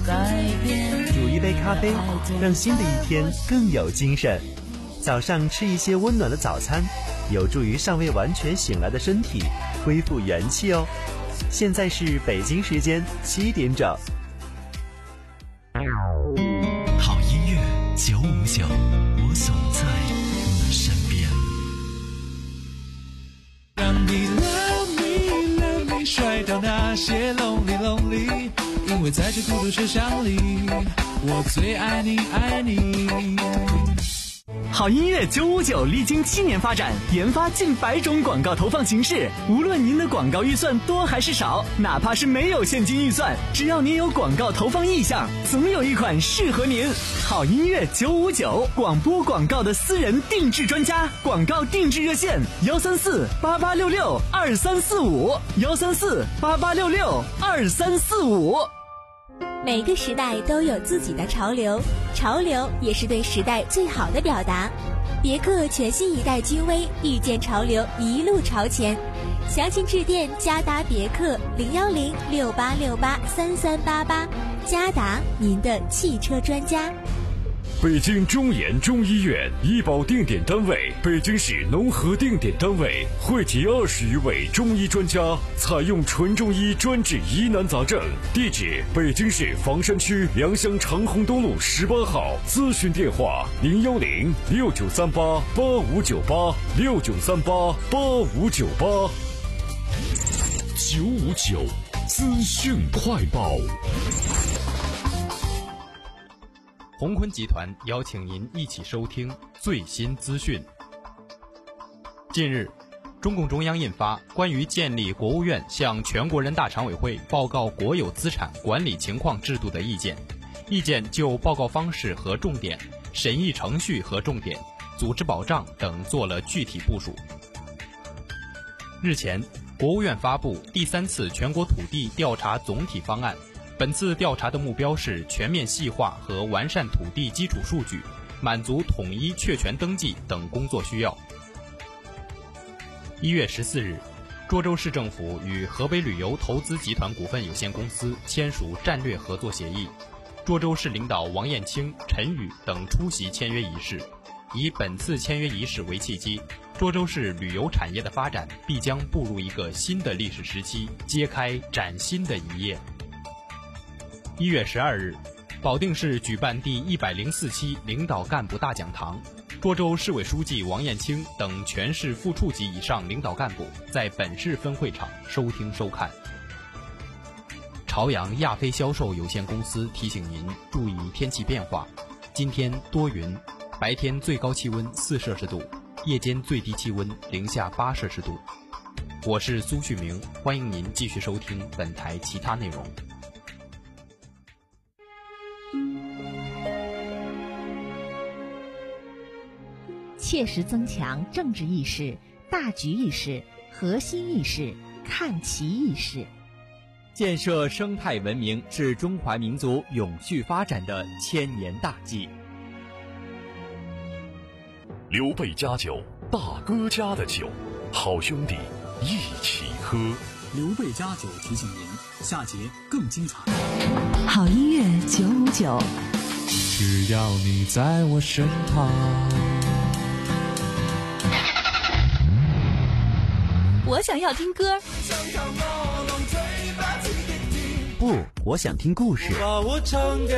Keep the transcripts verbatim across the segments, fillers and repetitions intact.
改变。 煮一杯咖啡，让新的一天更有精神。早上吃一些温暖的早餐，有助于尚未完全醒来的身体恢复元气哦。现在是北京时间七点整。 好音乐九五九，我总在你身边。 让你 love me love me 甩掉那些 lonely lonely， 因为在这孤独车厢里，我最爱你爱你。 好音乐九五九历经七年发展，研发近百种广告投放形式。无论您的广告预算多还是少，哪怕是没有现金预算，只要您有广告投放意向，总有一款适合您。好音乐九五九，广播广告的私人定制专家，广告定制热线幺三四八八六六二三四五幺三四八八六六二三四五。 每个时代都有自己的潮流，潮流也是对时代最好的表达。别克全新一代君威，遇见潮流，一路朝前。详情致电嘉达别克零幺零六八六八三三八八，嘉达，您的汽车专家。 北京中研中医院医保定点单位，北京市农合定点单位，汇集二十余位中医专家，采用纯中医专治疑难杂症。地址：北京市房山区良乡长虹东路十八号。咨询电话：零幺零六九三八八五九八六九三八八五九八。 九五九资讯快报。 鸿坤集团邀请您一起收听最新资讯。近日，中共中央印发《关于建立国务院向全国人大常委会报告国有资产管理情况制度的意见》，意见就报告方式和重点、审议程序和重点、组织保障等做了具体部署。日前，国务院发布第三次全国土地调查总体方案。本次调查的目标是全面细化和完善土地基础数据，满足统一确权登记等工作需要。一月十四日，涿州市政府与河北旅游投资集团股份有限公司签署战略合作协议，涿州市领导王艳清、陈宇等出席签约仪式。以本次签约仪式为契机，涿州市旅游产业的发展必将步入一个新的历史时期，揭开崭新的一页。一月十二日，保定市举办第一百零四期领导干部大讲堂，涿州市委书记王艳清等全市副处级以上领导干部在本市分会场收听收看。朝阳亚非销售有限公司提醒您注意天气变化，今天多云，白天最高气温四摄氏度，夜间最低气温零下八摄氏度。我是苏旭明，欢迎您继续收听本台其他内容。 切实增强政治意识、大局意识、核心意识、看齐意识， 建设生态文明是中华民族永续发展的千年大计。 刘备家酒，大哥家的酒，好兄弟一起喝。 刘备家酒提醒您，下节更精彩。 好音乐九五九， 只要你在我身旁。 我想要听歌， 不，我想听故事。 把我唱给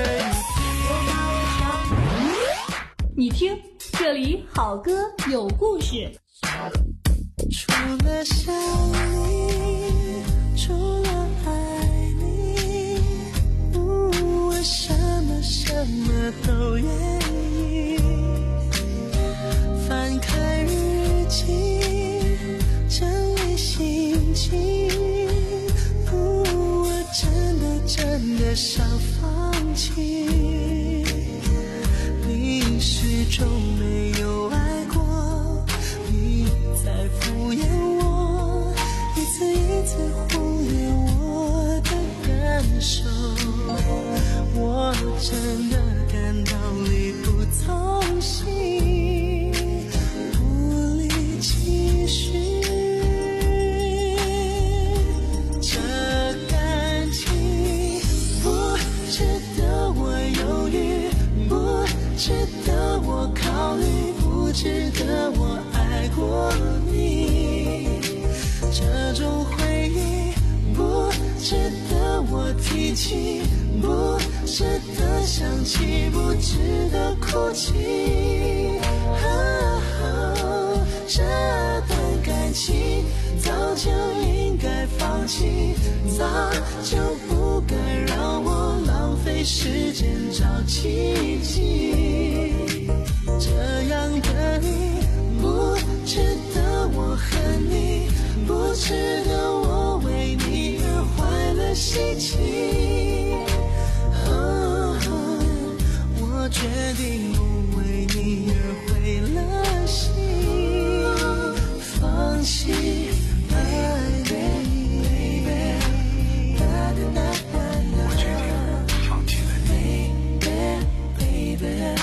你听，这里好歌有故事。 除了想你，除了爱你，我什么什么都愿意。翻开日记，整理心情，我真的真的想放弃。你始终没有爱过，你在敷衍我，一次一次忽略我的感受，我真的感到力不从心，无力继续。这感情不值得提起，不值得想起，不值得哭泣。哦，这段感情早就应该放弃，早就不该让我浪费时间找奇迹。这样的你不值得我恨你，不值得我为你而坏了心情。哦，我决定不为你而毁了心，放弃爱你。我决定放弃了你。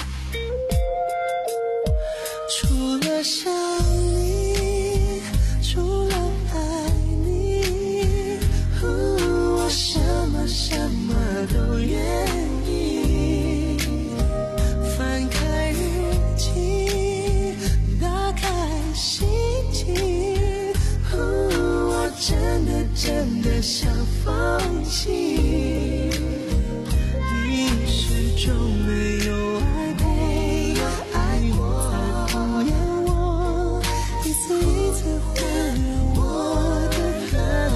除了想你，除了爱你，我什么什么都愿意。翻开日记，打开心情，我真的真的想放弃。你始终没有爱过，爱我，在敷衍我，一次一次忽略我的感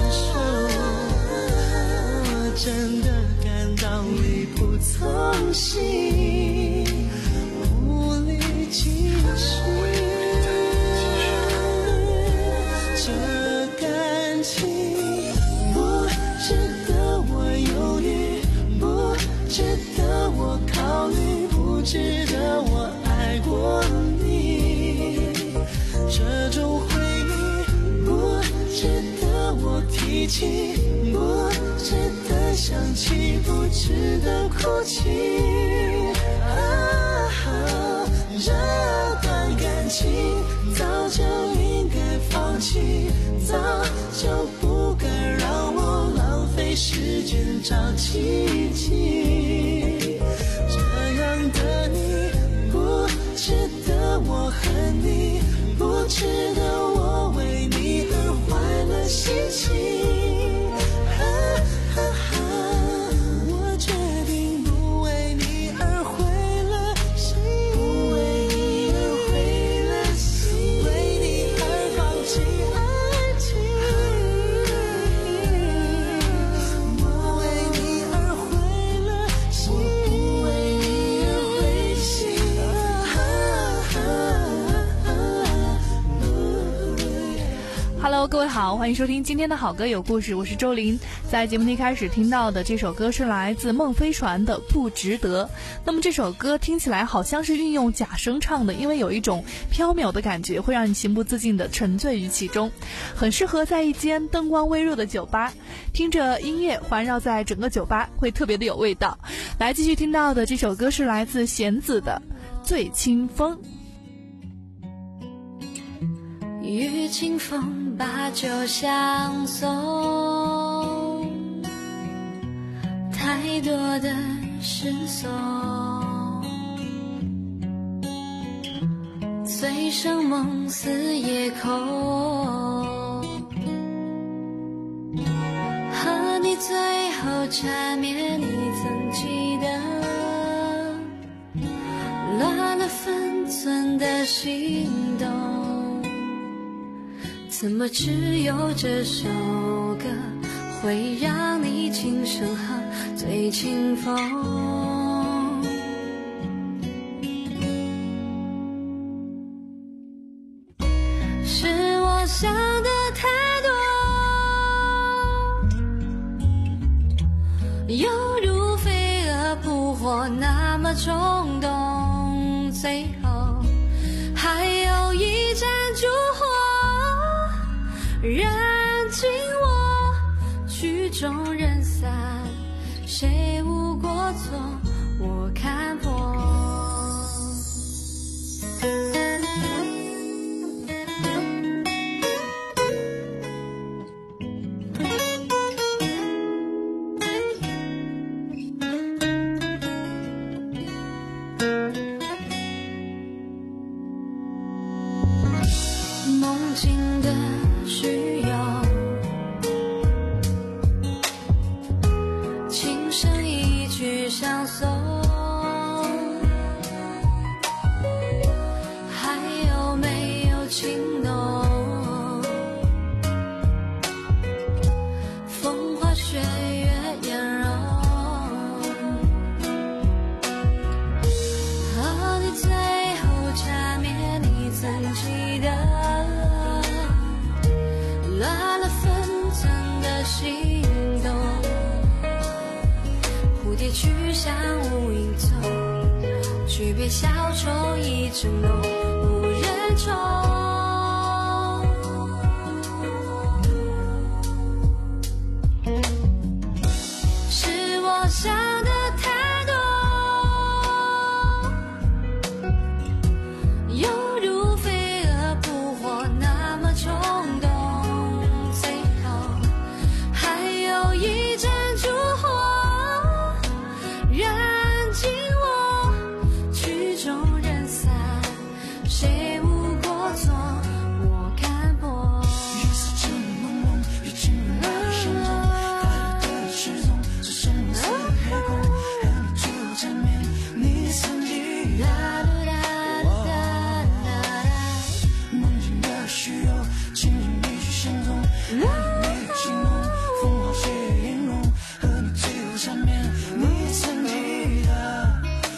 受，我真的感到力不从心，无力继续。这感情不值得我犹豫，不值得我考虑，不值得我爱过你。这种回忆不值得我提起，不值得想起，不值得哭泣。啊，这段感情早就应该放弃，早就不该让我浪费时间找奇迹。这样的你不值得我恨你，不值得我为你而坏了心情。啊啊啊，我决定不为你而毁了心，不为你而毁了心，为你而放弃爱情。我为你而毁了心，不为你而毁心。 Hello， 各位好，欢迎收听今天的好歌有故事，我是周林。在节目一开始听到的这首歌是来自孟飞船的《不值得》。那么这首歌听起来好像是运用假声唱的，因为有一种飘渺的感觉，会让你情不自禁地沉醉于其中，很适合在一间灯光微弱的酒吧，听着音乐环绕在整个酒吧，会特别的有味道。来，继续听到的这首歌是来自弦子的《醉清风》。 与清风把酒相送，太多的失踪，醉生梦死夜空，和你最后缠绵你曾记得，乱了分寸的心动，怎么只有这首歌会让你轻声和醉清风？是我想的太多，犹如飞蛾扑火那么冲动，最后还有一盏烛火燃尽我，曲终人散，谁无过错，我看破。梦境的虚有，情蝶去向无影踪，举杯消愁意正浓，无人宠。是我想的太多，犹如飞蛾扑火那么冲动，最后还有一盏烛火燃尽我，曲终人散，谁无过错，我看破。夜色渐朦胧，已进入我心中，快乐的失踪，只剩无色的黑空，和你最后见面，你曾记得。梦境的虚有，情人一去心中，还有你的惊梦，风花雪月音容，和你最后见面，你曾记得。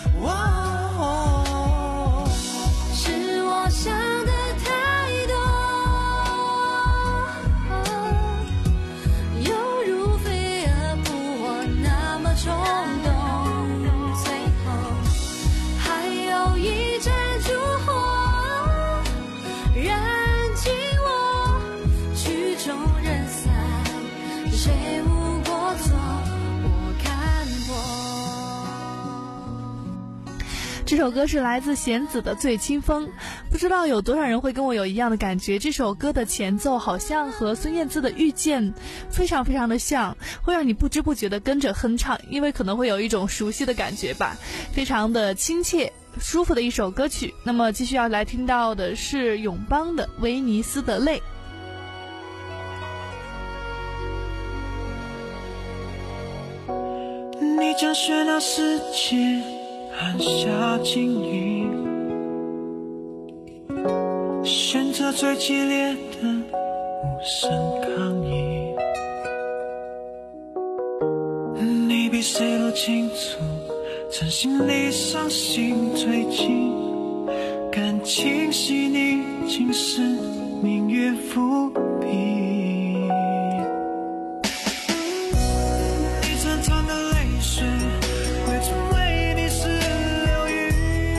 是我想的太多，犹如飞蛾扑火那么冲动，最后还有一盏烛火燃尽我，曲终人散，谁无过错，我看破。 这首歌是来自弦子的《醉清风》，不知道有多少人会跟我有一样的感觉，这首歌的前奏好像和孙燕姿的《遇见》非常非常的像，会让你不知不觉的跟着哼唱，因为可能会有一种熟悉的感觉吧，非常的亲切舒服的一首歌曲。那么继续要来听到的是永邦的《威尼斯的泪》。 你将喧闹世界按下静音，选择最激烈的无声抗议。你比谁都清楚，曾心里伤心最近，感情细腻，竟是命运伏笔。你惨惨的泪水会成为你是流云，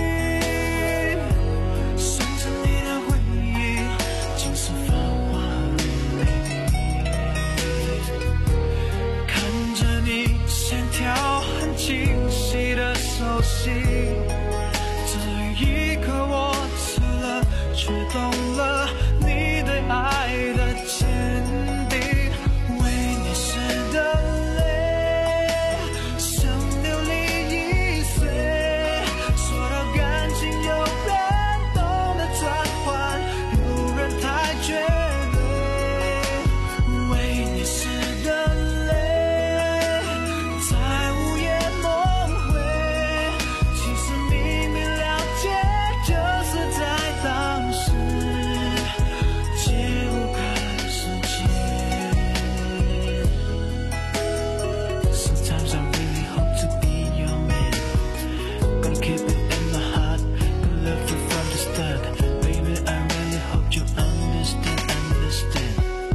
顺着你的回忆，尽是繁华和美丽。看着你线条很清晰的手心，这一刻我吃了，却懂了你对爱的坚定。为你湿的泪像琉璃易碎，说到感情有人懂得转换，有人太绝对。为你湿的泪在午夜梦回，其实明明了解，就是在当时解不开世界。Sometimes I really hope to be your man, gonna keep it in my heart, gonna love you from the start. Baby, I really hope you understand, understand.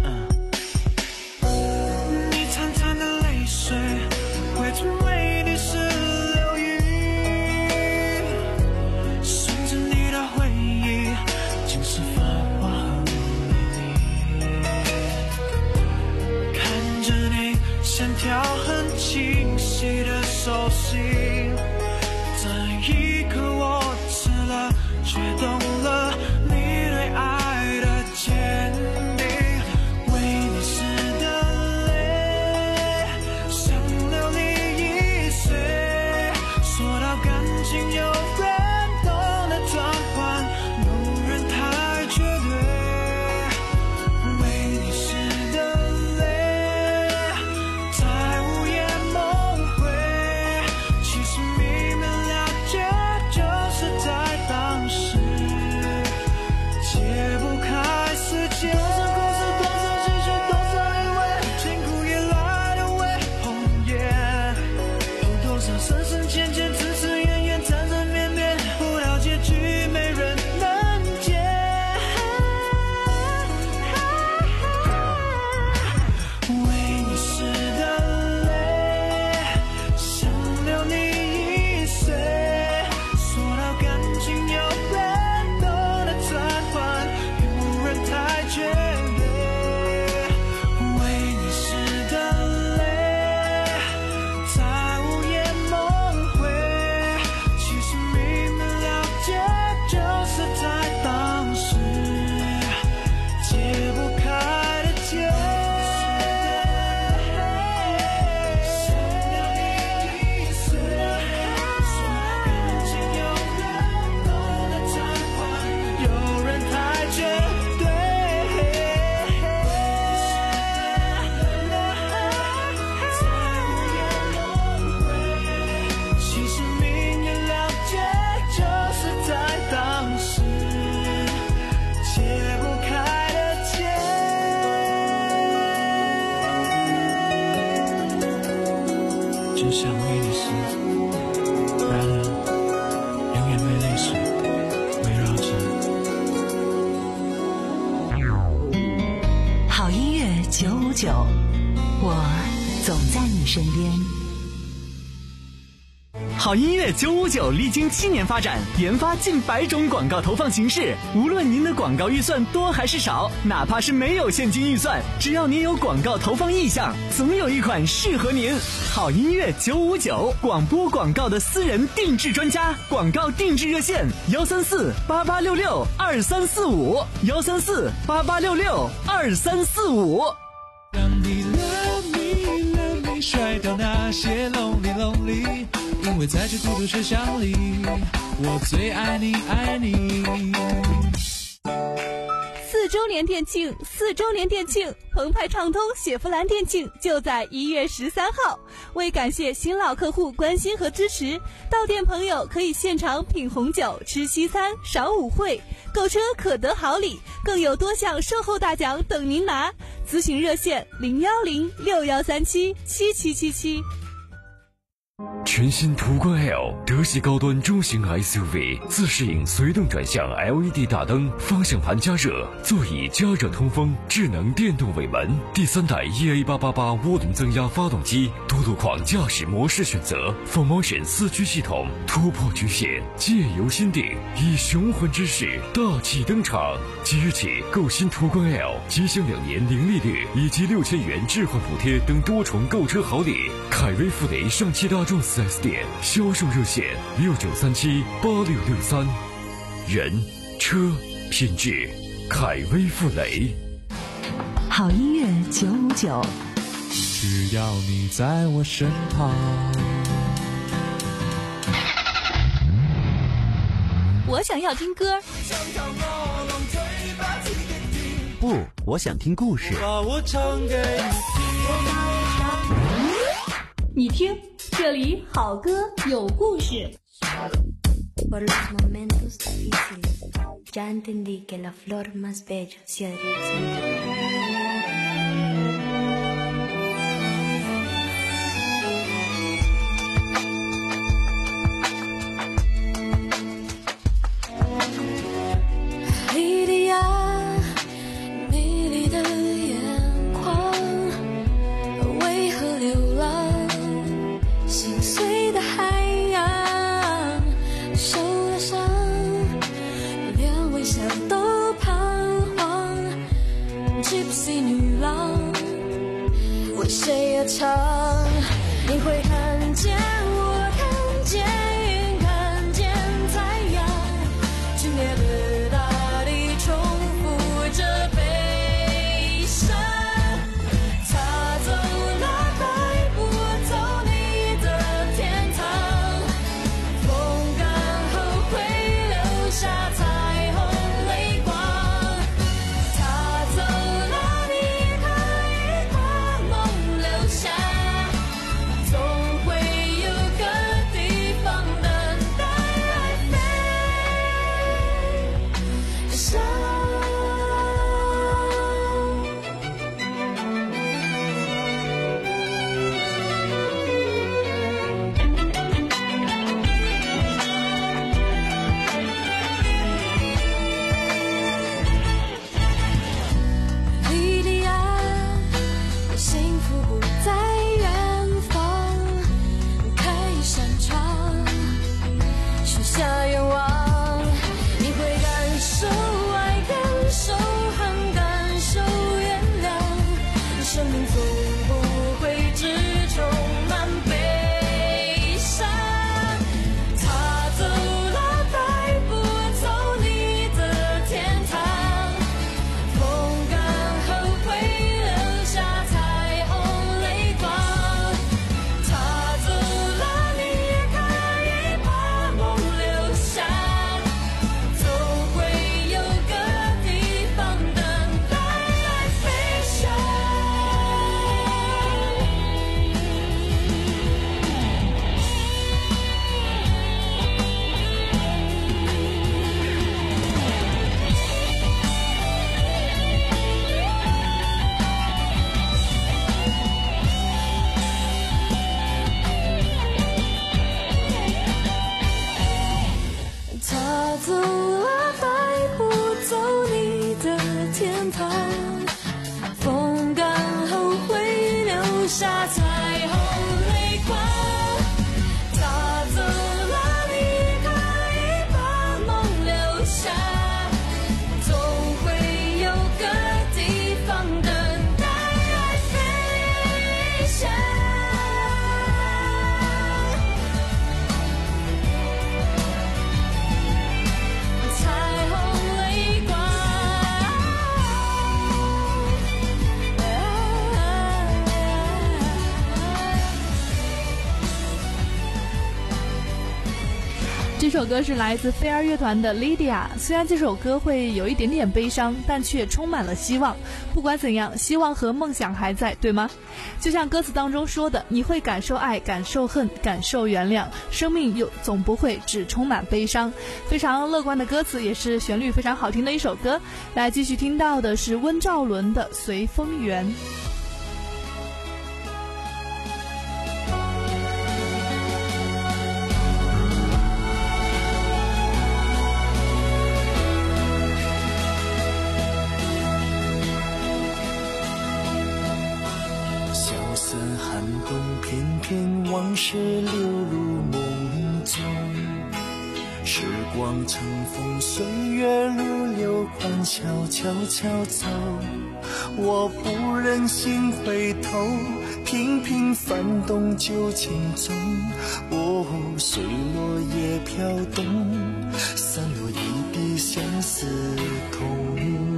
uh. 你惨惨的泪水会成为你是流云，顺着你的回忆，尽是繁华和美丽。看着你线条很清晰的手心，这一刻我吃了，却懂了你对爱的坚定。为你湿的泪像琉璃易碎，说到感情有人懂得转换，有人太绝对。为你湿的泪在午夜梦回，其实明明了解，就是在当时只想为你死，然而永远被泪水围绕着。好音乐九五九，我总在你身边。 好音乐九五九历经七年发展，研发近百种广告投放形式。无论您的广告预算多还是少，哪怕是没有现金预算，只要您有广告投放意向，总有一款适合您。好音乐九五九，广播广告的私人定制专家，广告定制热线：幺三四八八六六二三四五，幺三四八八六六二三四五。 让你 love me love me 甩掉那些 lonely lonely， 因为在这孤独车厢里，我最爱你爱你。 四周年店庆，四周年店庆，澎湃畅通雪佛兰店庆就在一月十三号。为感谢新老客户关心和支持，到店朋友可以现场品红酒、吃西餐、赏舞会，购车可得好礼，更有多项售后大奖等您拿。咨询热线零幺零六幺三七七七七七。 全新途观 L 德系高端中型 S U V， 自适应随动转向 L E D 大灯，方向盘加热，座椅加热通风，智能电动尾门，第三代 E A 八八八涡轮增压发动机，多路况驾驶模式选择 ，four motion 四驱系统，突破局限，借由心定，以雄浑之势大气登场。即日起购新途观 L， 即享两年零利率以及六千元置换补贴等多重购车好礼。凯威富雷上汽大众四 S 店销售热线六九三七八六六三，人车品质，凯威富雷。 好音乐九五九， 只要你在我身旁。 我想要听歌， 不，我想听故事。 把我唱给你听，这里好歌有故事。 Por los momentos difíciles, ya entendí que la flor más bella se agradece. 你会看见我看见云看见太阳，今夜的大地重复着悲伤，擦走了带不走你的天堂，风干后会留下彩虹泪光，擦走了你一颗一颗梦留下，总会有个地方等待来飞翔。莉莉亚，幸福不在远方，开一扇窗，许下愿望，你会感受爱，感受恨，感受原谅，生命总不会只充满悲伤，擦走了带不走你的天堂，风干后会留下彩虹泪光， 留下彩虹泪光，他走了离开，把梦留下，总会有个地方等待爱飞翔。彩虹泪光， 这首歌是来自飞儿乐团的 Lydia， 虽然这首歌会有一点点悲伤，但却充满了希望。不管怎样，希望和梦想还在，对吗？就像歌词当中说的，你会感受爱，感受恨，感受原谅，生命又总不会只充满悲伤。非常乐观的歌词，也是旋律非常好听的一首歌。来继续听到的是温兆伦的《随风缘》。 往事流入梦中，时光乘风，岁月如流款，悄悄悄走。我不忍心回头，频频翻动旧情踪。哦，随落叶飘动，散落一地相思痛。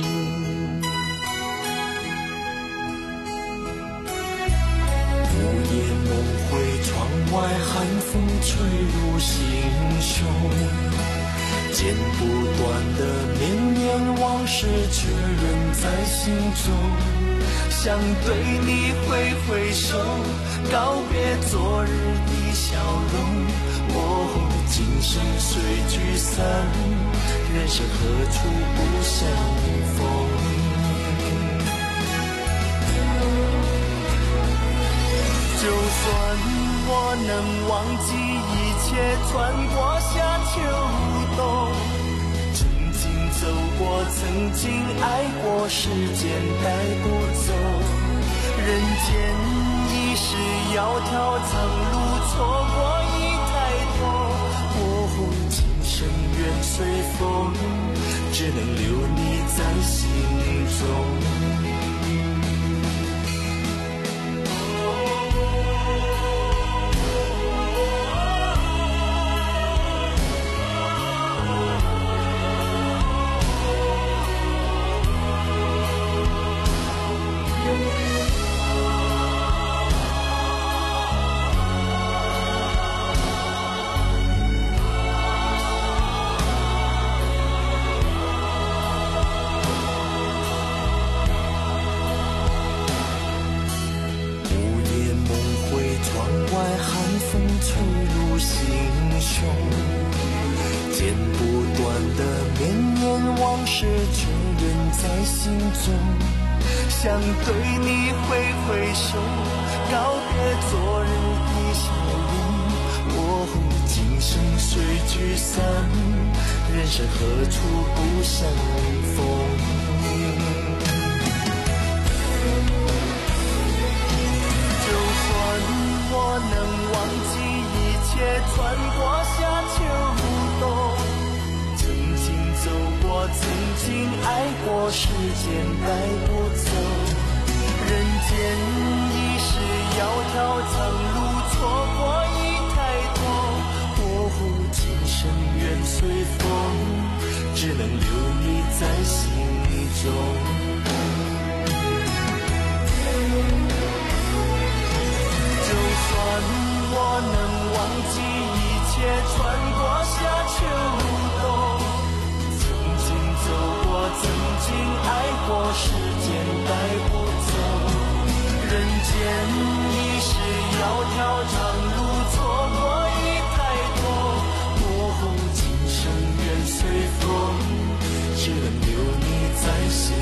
窗外寒风吹入心胸，剪不断的绵绵往事却仍在心中。想对你挥挥手，告别昨日的笑容。哦，今生虽聚散，人生何处不相逢。就算我能忘记一切，穿过夏秋冬，曾经走过，曾经爱过，时间带不走。人间已是窈窕长路，错过一抬头。哦，今生愿随风，只能留你在心中。想对你挥挥手，告别昨日的笑容。哦，今生虽聚散，人生何处不相逢。就算我能忘记一切，穿过夏秋冬，曾经走过，曾经爱过，时间带不走。人间已是窈窕长路，错过一抬头。哦，今生愿随风，只能留你在心中。就算我能忘记一切，穿过夏秋冬，曾经走过，曾经爱过，时间带不走。人间已是窈窕长路，错过一抬头。哦，今生愿随风，只能留你在心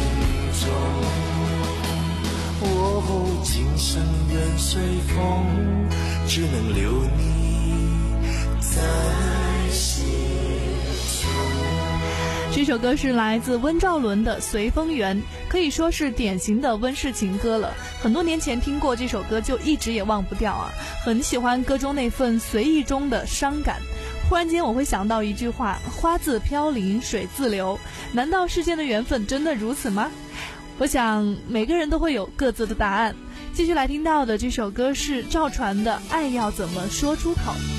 中。哦，今生愿随风，只能留你在心中。 这首歌是来自温兆伦的《随风缘》，可以说是典型的温室情歌了。 很多年前听过这首歌，就一直也忘不掉啊，很喜欢歌中那份随意中的伤感。忽然间我会想到一句话，花自飘零水自流，难道世间的缘分真的如此吗？我想每个人都会有各自的答案。继续来听到的这首歌是赵传的《爱要怎么说出口》。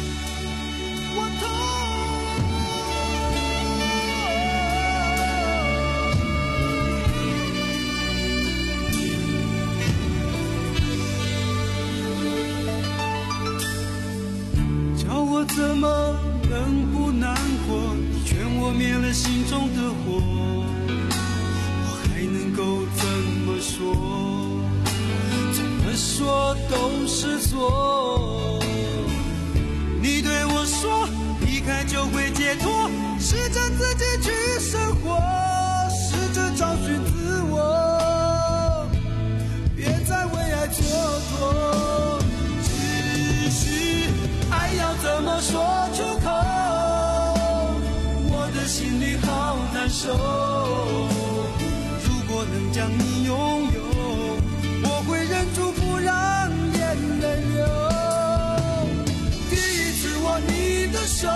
叫我怎么能不难过？你劝我灭了心中的火，我还能够怎么说？怎么说都是错。你对我说离开就会解脱，试着自己去生活，试着找寻自我，别再为爱蹉跎。只是爱要怎么说出口，我的心里好难受。如果能将你拥有，我会忍住不让眼泪流。第一次握你的手，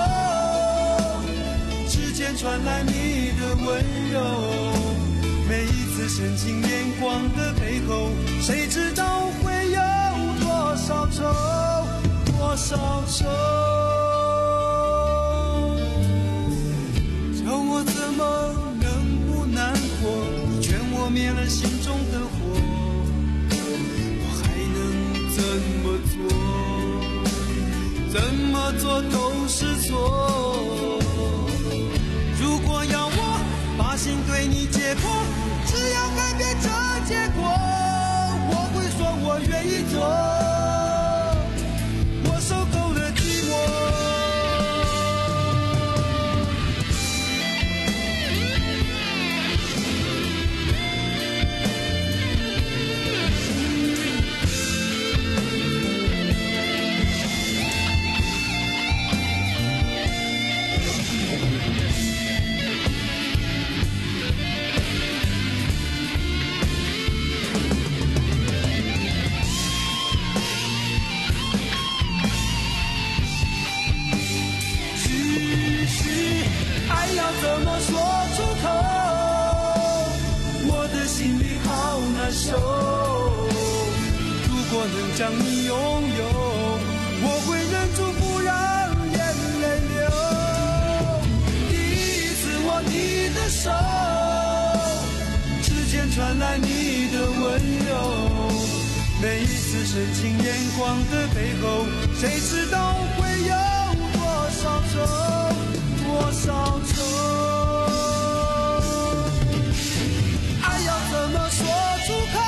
指尖传来你的温柔，每一次深情眼光的背后，谁知道会有多少愁，多少愁。叫我怎么能不难过？你劝我灭了心中的火，怎么做，怎么做都是错。如果要我把心对你解剖，只要改变这结果，我会说我愿意做，我受够了寂寞。怎么说出口？我的心里好难受。如果能将你拥有，我会忍住不让眼泪流。第一次握你的手，指尖传来你的温柔，每一次深情眼光的背后，谁知道会有多少愁，多少愁。爱要怎么说出口？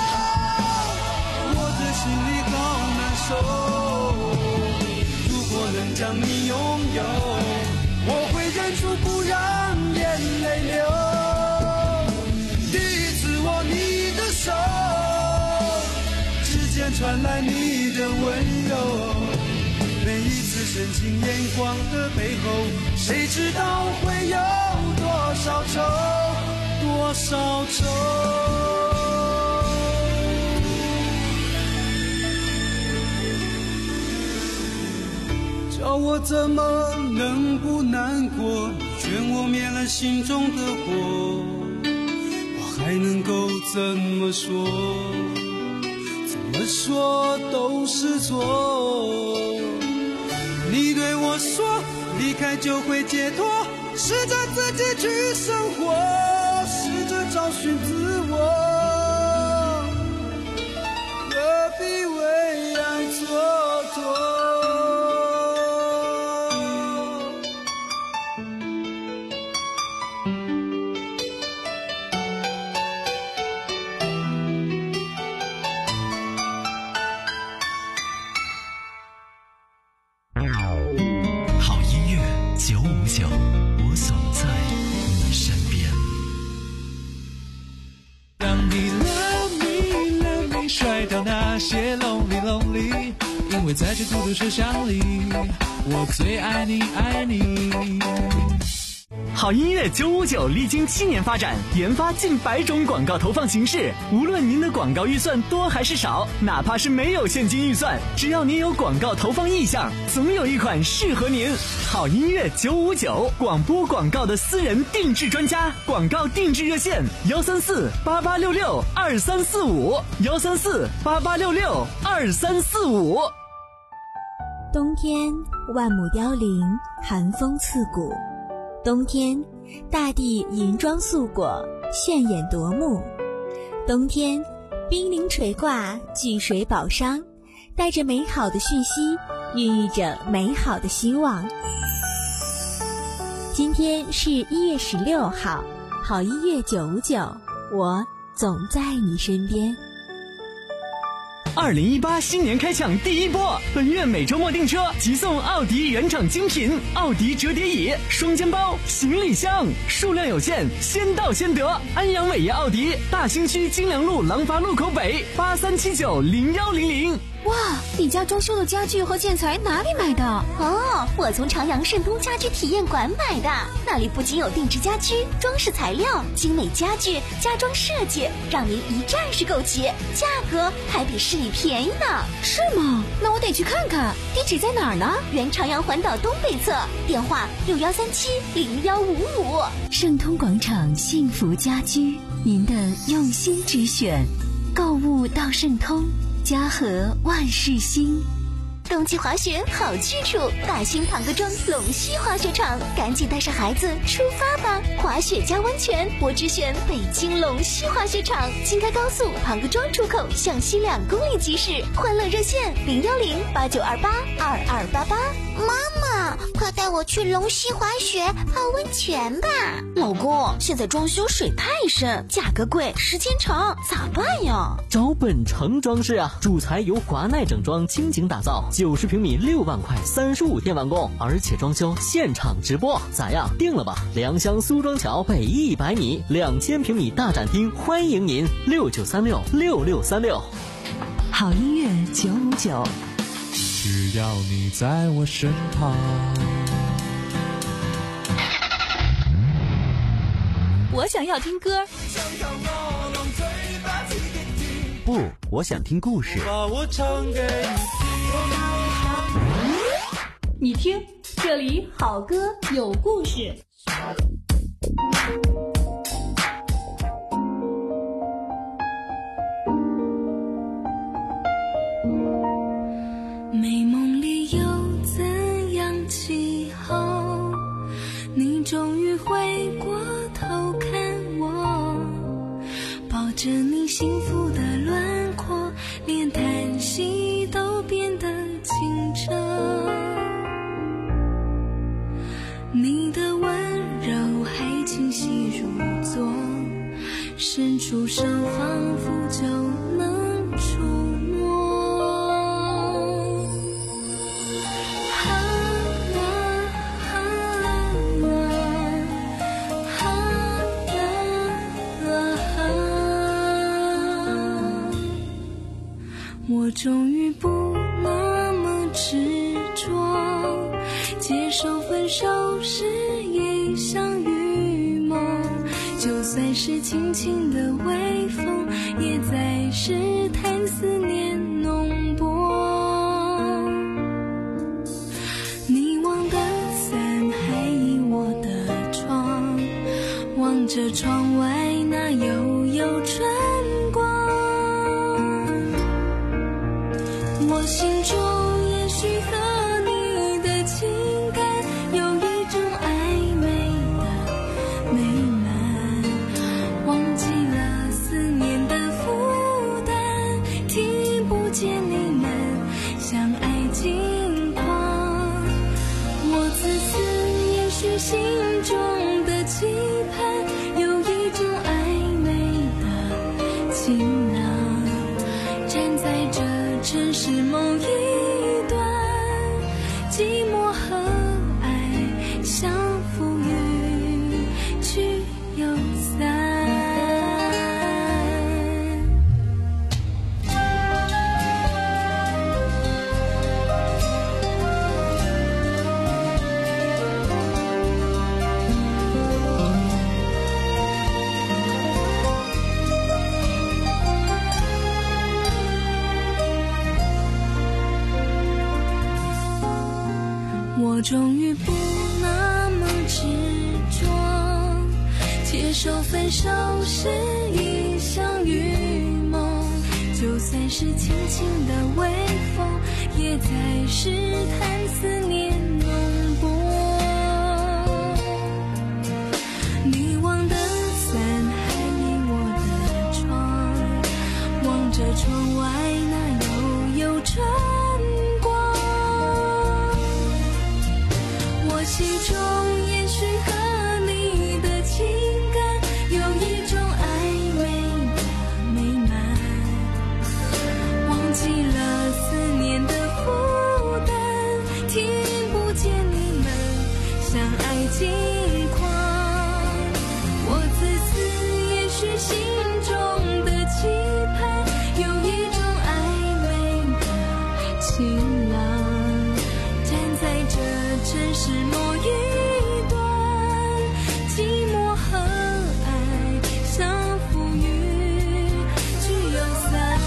我的心里好难受。如果能将你拥有，我会忍住不让眼泪流。第一次握你的手，指尖传来你的温柔，每一次深情眼光的背后，谁知道会有多少愁，多少愁。叫我怎么能不难过？劝我灭了心中的火，我还能够怎么说？怎么说都是错。你对我说离开就会解脱，试着自己去生活，试着找寻自我，何必为爱蹉跎。 因为在这孤独车厢里，我最爱你，爱你。 好音乐九五九历经七年发展，研发近百种广告投放形式。无论您的广告预算多还是少，哪怕是没有现金预算，只要您有广告投放意向，总有一款适合您。好音乐九五九，广播广告的私人定制专家，广告定制热线：幺三四八八六六二三四五，幺三四八八六六二三四五。 冬天万木凋零，寒风刺骨。冬天，大地银装素裹，炫眼夺目。冬天，冰凌垂挂，巨水宝觞，带着美好的讯息，孕育着美好的希望。今天是一月十六号，好音乐九五九，我总在你身边。 二零一八新年开抢第一波，本月每周末订车即送奥迪原厂精品奥迪折叠椅、双肩包、行李箱，数量有限，先到先得。安阳伟业奥迪大兴区金良路廊坊路口北八三七九零幺零零。 哇，你家装修的家具和建材哪里买的？ 哦，我从长阳盛东家居体验馆买的，那里不仅有定制家居、装饰材料、精美家具、家装设计，让您一站式购齐，价格还比市里便宜呢。 是吗？那我得去看看。地址在哪儿呢？ 原长阳环岛东北侧，电话六幺三七零幺五五。 盛通广场幸福家居，您的用心之选，购物到盛通。家和万事兴。 冬季滑雪好去处，大兴庞各庄龙溪滑雪场，赶紧带上孩子出发吧！滑雪加温泉，我只选北京龙溪滑雪场，京开高速庞各庄出口向西两公里即驶。欢乐热线零幺零八九二八二二八八。 妈妈，快带我去龙溪滑雪泡温泉吧！ 老公，现在装修水太深，价格贵，时间长，咋办呀？ 找本城装饰啊，主材由华奈整装倾情打造，九十平米六万块，三十五天完工，而且装修现场直播，咋样？定了吧？良乡苏庄桥北一百米，两千平米大展厅，欢迎您六九三六六六三六。 好音乐九五九。 只要你在我身旁。 我想要听歌。 不，我想听故事。 把我唱给你听。你听，这里好歌有故事。 美梦里有怎样气候？你终于回过头看我，抱着你幸福的轮廓，连叹息都变得清澈。你的温柔还清晰如昨，伸出手仿佛就能触摸。我终于不那么执着，接受分手是一场预谋，就算是轻轻的微风，也在试探思念浓薄。你忘的伞还倚我的窗，望着窗外那悠悠春光。我心中也许和你的情感有一种暧昧的美满，忘记了思念的负担，听不见你们相爱近况。我自私，也许心中的期盼有一种暧昧的情囊，站在这城市某一段，寂寞和爱相扶与去又散。 我终于不那么执着，接受分手是一场预谋，就算是轻轻的微风，也在试探思念浓薄。你忘的伞还离我的窗，望着窗外那悠悠春光，我心中也许和你的情感有一种暧昧的美满，忘记了思念的负担，听不见你们像爱轻狂，我自私也许心中的期盼有一种暧昧的晴朗，站在这城市某一端，寂寞和爱相扶于只有伞，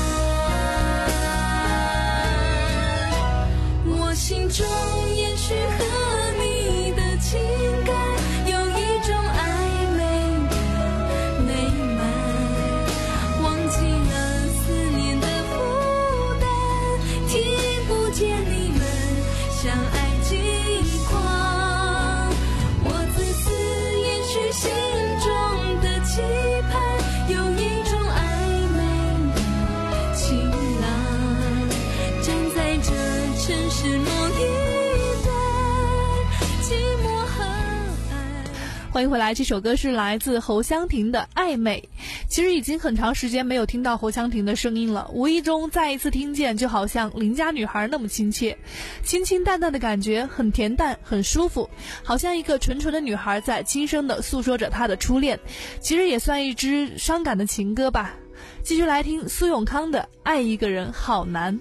我心中也许和你的情感有一种暧昧的美满，忘记了思念的负担，听不见你们像爱轻狂，我自私也许心中的期盼有一种暧昧的晴朗，站在这城市某一端，寂寞和爱。 欢迎回来，这首歌是来自侯湘婷的《暧昧》。其实已经很长时间没有听到侯湘婷的声音了，无意中再一次听见，就好像邻家女孩那么亲切，清清淡淡的感觉，很甜淡，很舒服，好像一个纯纯的女孩在轻声地诉说着她的初恋，其实也算一支伤感的情歌吧。继续来听苏永康的《爱一个人好难》。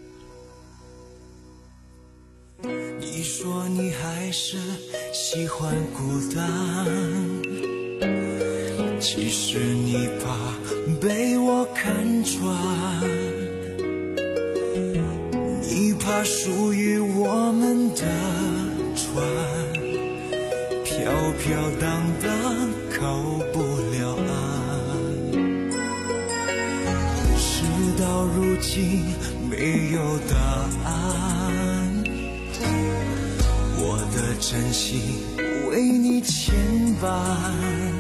你说你还是喜欢孤单，其实你怕被我看穿，你怕属于我们的船飘飘荡荡靠不了岸，事到如今没有答案，我的真心为你牵绊，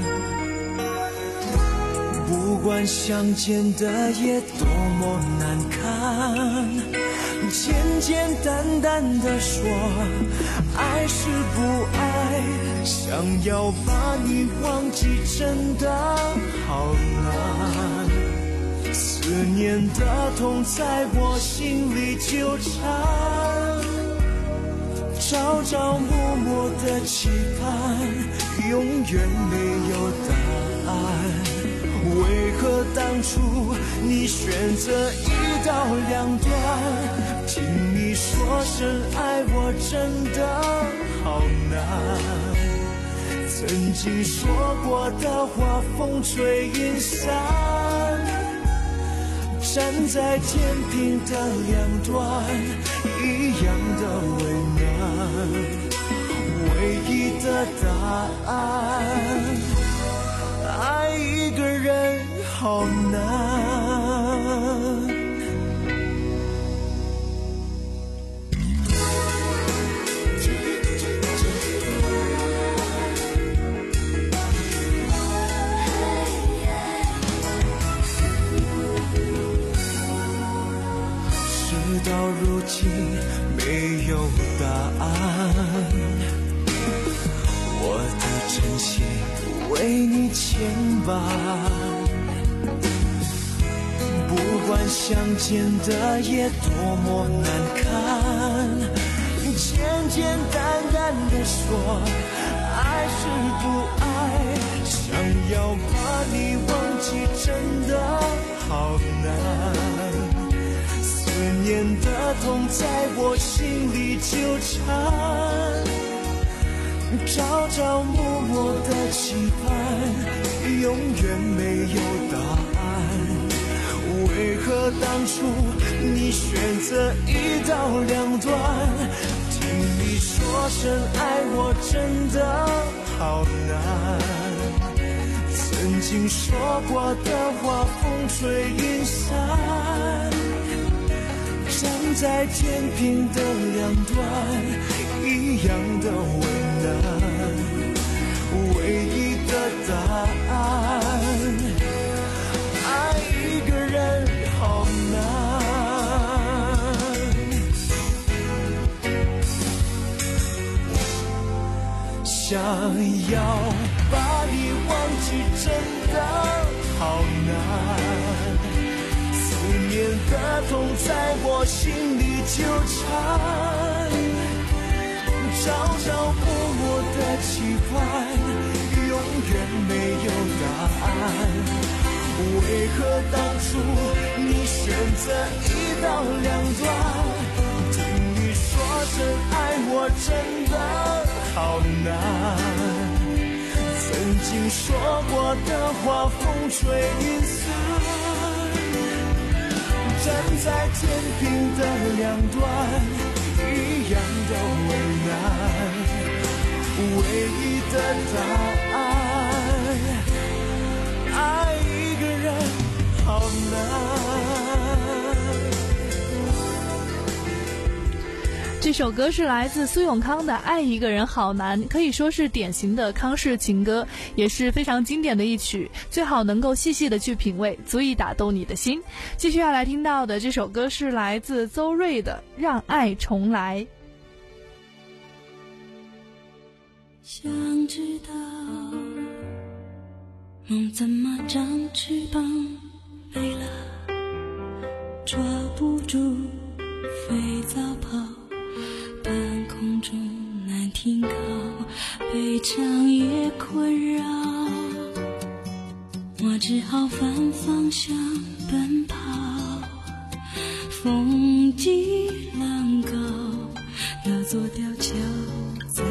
不管相见的夜多么难堪，简简单单的说爱是不爱，想要把你忘记真的好难，思念的痛在我心里纠缠，朝朝暮暮的期盼永远没有答案，为何当初你选择一刀两断，听你说声爱我真的好难，曾经说过的话风吹云散，站在天平的两端一样的为难，唯一的答案，爱一个人好难。事到如今没有答案，我的真心为你牵绊，不管相见的夜多么难堪，简简单单的说爱是不爱，想要把你忘记真的好难，思念的痛在我心里纠缠，朝朝暮暮的期盼永远没有答案，为何当初你选择一刀两断，听你说声爱我真的好难，曾经说过的话风吹云散，站在天平的两端，一样的为难，唯一的答案，爱一个人好难。想要把你忘记真的好难，思念的痛在我心里纠缠，朝朝暮暮的期盼永远没有答案，为何当初你选择一刀两断，听你说声爱我真的好难，曾经说过的话风吹云散，站在天平的两端，一样的为难，唯一的答案，爱一个人好难。 这首歌是来自苏永康的《爱一个人好难》，可以说是典型的康氏情歌，也是非常经典的一曲，最好能够细细的去品味，足以打动你的心。继续要来听到的这首歌是来自邹瑞的《让爱重来》。 想知道梦怎么长翅膀飞了，抓不住飞早跑，半空中难停靠，被长夜困扰，我只好反方向奔跑，风急浪高，那座吊桥在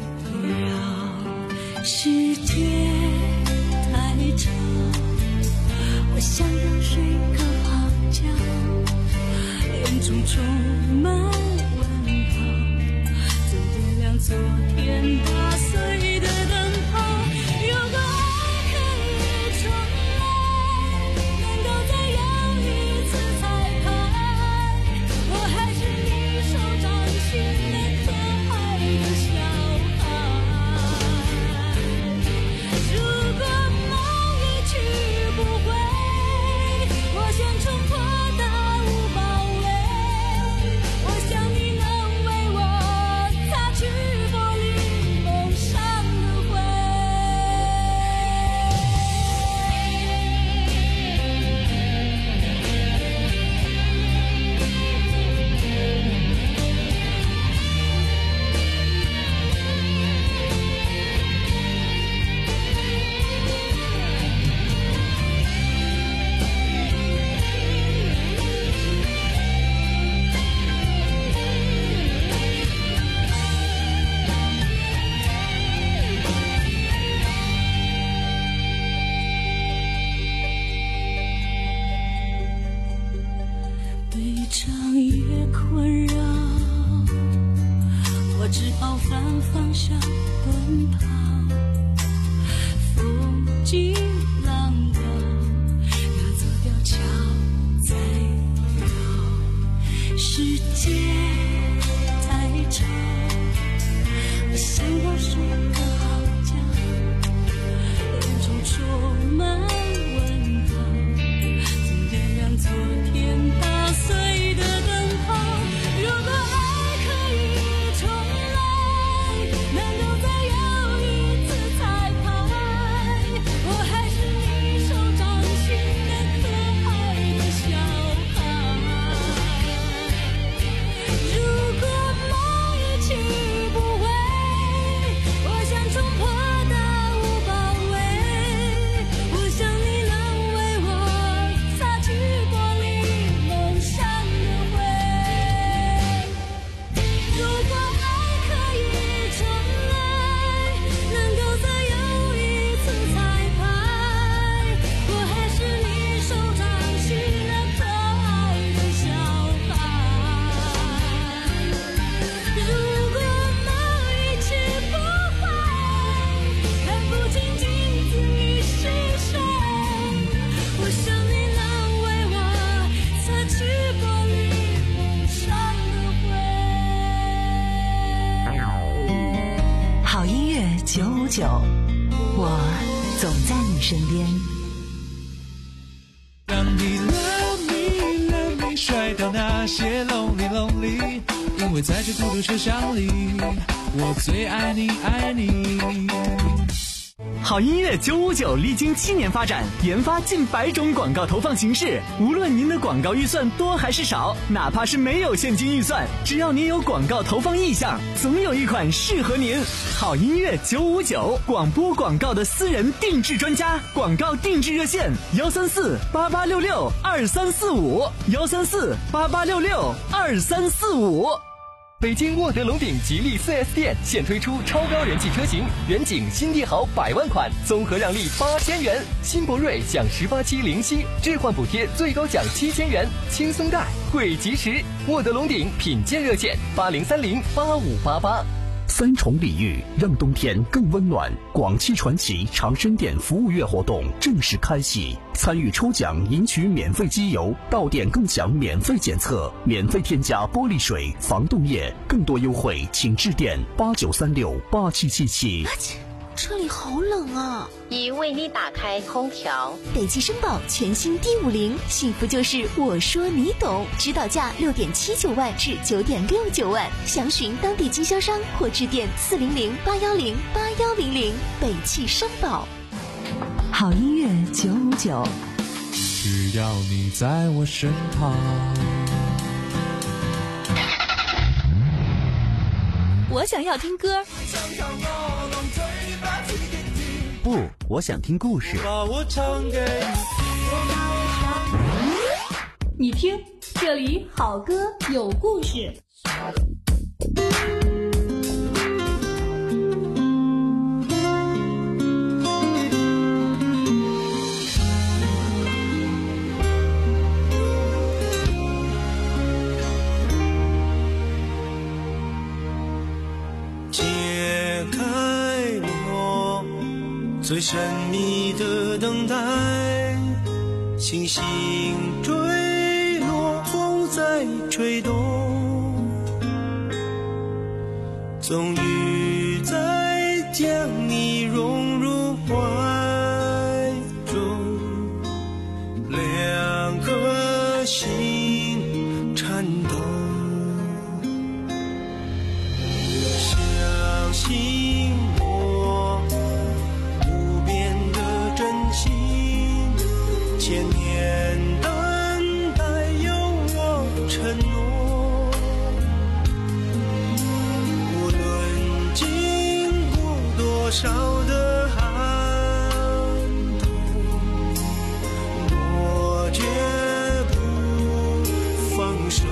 绕，世界太吵，我想要睡个好觉，眼中充满昨天打碎的灯泡，有个爱可以重来，能够再有一次彩排，我还是你手掌心的可爱的小孩。如果梦一去不回，我先冲破大雾包围，我想你能为我擦去反方向奔跑，风急浪高，那座吊桥在绕，世界太吵，我想要睡个好觉，眼中充满问号，怎点亮昨天打碎的灯泡，如果爱可以重来，能够再有一次彩排，我还是你手掌心的可爱的小孩。如果梦一去不回，我想五九，我总在你身边。 让你 love me love me 甩掉那些 lonely lonely， 因为在这孤独车厢里，我最爱你爱你。 好音乐九五九历经七年发展，研发近百种广告投放形式。无论您的广告预算多还是少，哪怕是没有现金预算，只要您有广告投放意向，总有一款适合您。好音乐九五九，广播广告的私人定制专家，广告定制热线：幺三四八八六六二三四五，幺三四八八六六二三四五。 北京沃德龙鼎吉利 四 S 店现推出超高人气车型远景新帝豪百万款，综合让利八千元；新博瑞享十八期零息置换补贴，最高奖七千元，轻松贷贵及时。沃德龙鼎品鉴热线：八零三零八五八八。 三重礼遇让冬天更温暖。广汽传祺长生店服务月活动正式开启，参与抽奖赢取免费机油，到店更享免费检测，免费添加玻璃水、防冻液，更多优惠请致电八九三六八七七七。 车里好冷啊！ 已为你打开空调。 北汽绅宝全新 D 五零，幸福就是我说你懂，指导价六点七九万至九点六九万，详询当地经销商或致电四零零八幺零八幺零零。北汽绅宝。 好音乐九五九， 只要你在我身旁。 我想要听歌。 不，我想听故事。 把我唱给你听，这里好歌有故事。 最神秘的等待，星星坠落，风在吹动，终于在将你融入怀中，两颗心颤动，相信千年等待有我承诺，无论经过多少的寒冬，我绝不放手。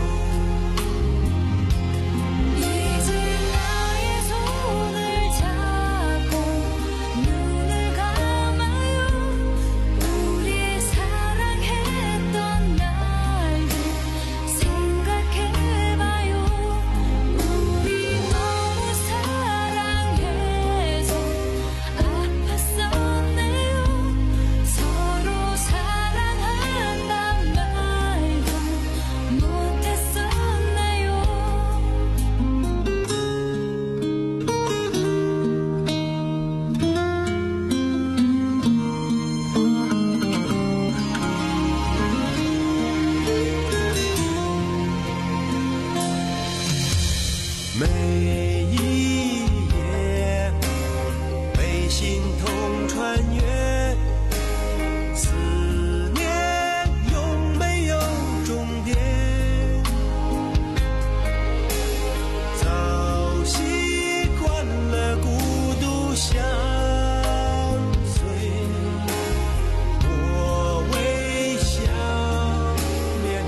每一夜被心痛穿越，思念有没有终点？早习惯了孤独相随，我微笑面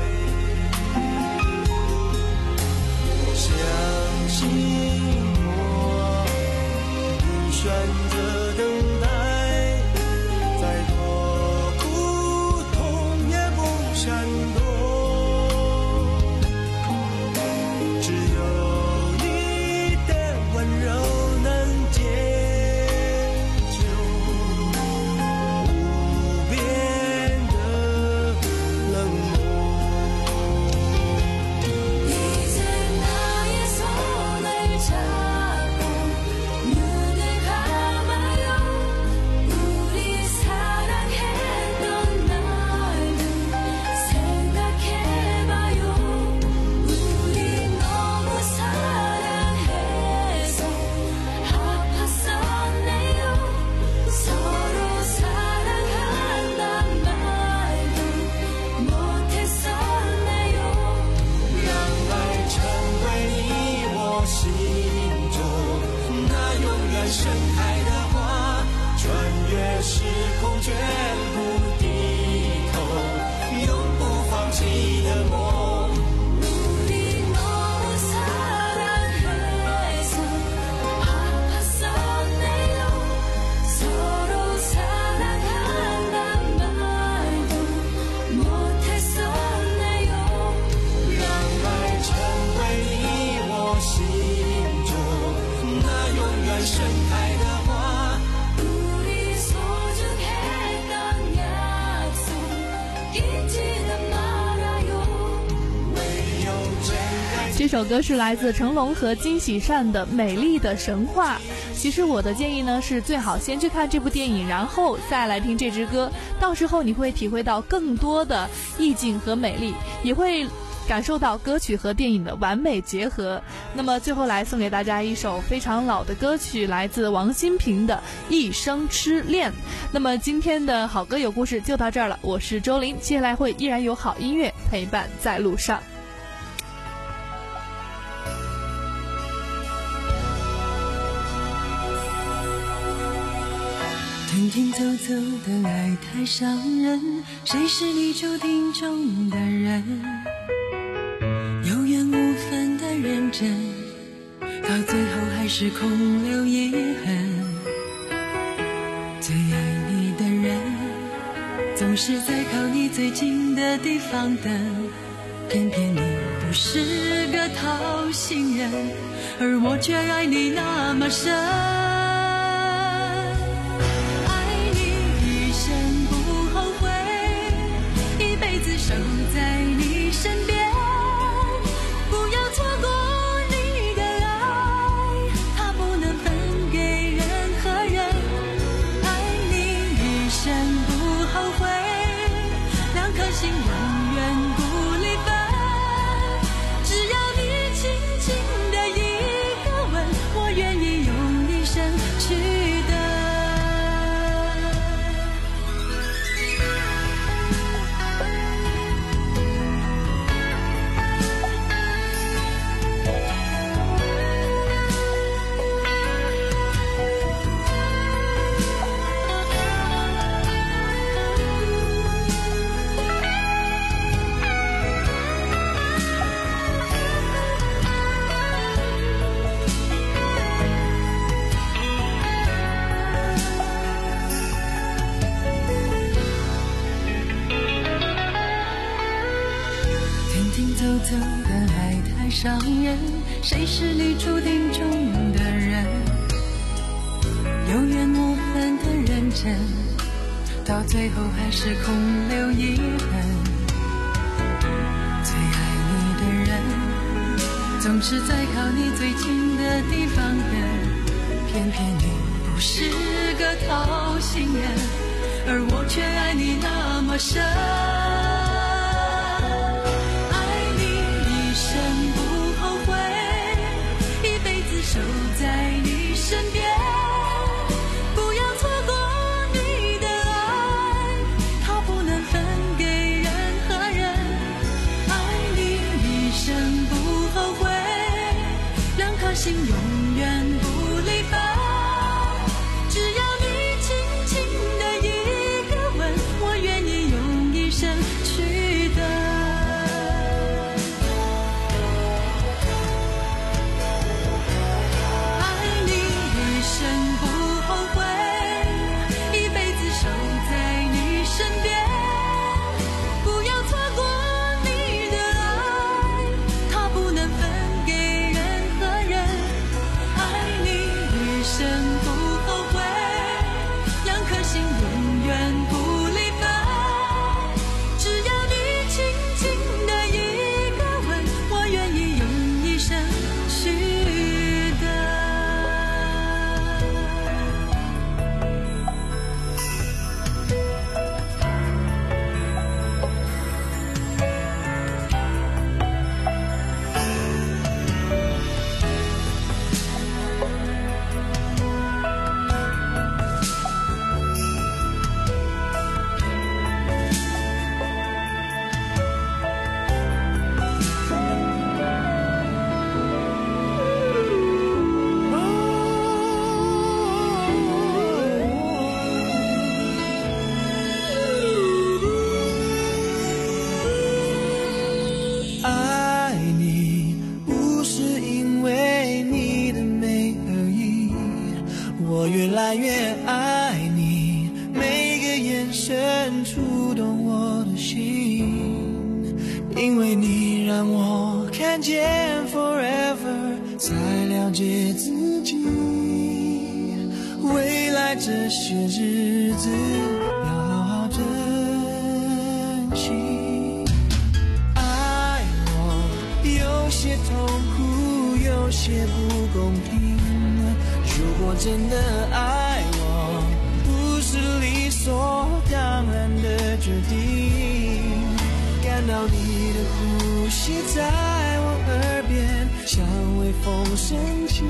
对。相信我，你选择等待，再多苦痛也不闪躲，只有你的温柔能解救无边的冷漠。你在那夜色这首歌是来自成龙和金喜善的《美丽的神话》。其实我的建议呢，是最好先去看这部电影，然后再来听这支歌，到时候你会体会到更多的意境和美丽，也会感受到歌曲和电影的完美结合。那么最后来送给大家一首非常老的歌曲，来自王心平的《一生痴恋》。那么今天的好歌有故事就到这儿了，我是周玲，接下来会依然有好音乐陪伴在路上。 停停走走的爱太伤人，谁是你注定中的人？有缘无分的认真，到最后还是空留遗憾。最爱你的人，总是在靠你最近的地方等，偏偏你不是个讨心人，而我却爱你那么深。守在你身边，不要错过你的爱，它不能分给任何人。爱你一生不后悔，两颗心永远不离分。只要你轻轻的一个吻，我愿意用一生去等。走的爱太伤人，谁是你注定中的人？有缘无分的认真，到最后还是空留遗憾。最爱你的人，总是在靠你最近的地方等，偏偏你不是个讨心人，而我却爱你那么深。守在你身边，不要错过你的爱，它不能分给任何人。爱你一生不后悔，两颗心永远不离分。只要你轻轻的一个吻，我愿意用一生去等。 因为你让我看见 forever， 才了解自己，未来这些日子要好好珍惜。爱我有些些痛苦，有些不公平。如果真的爱我，不是理所当然的决定。感到你的呼吸在我耳边，像微风深情，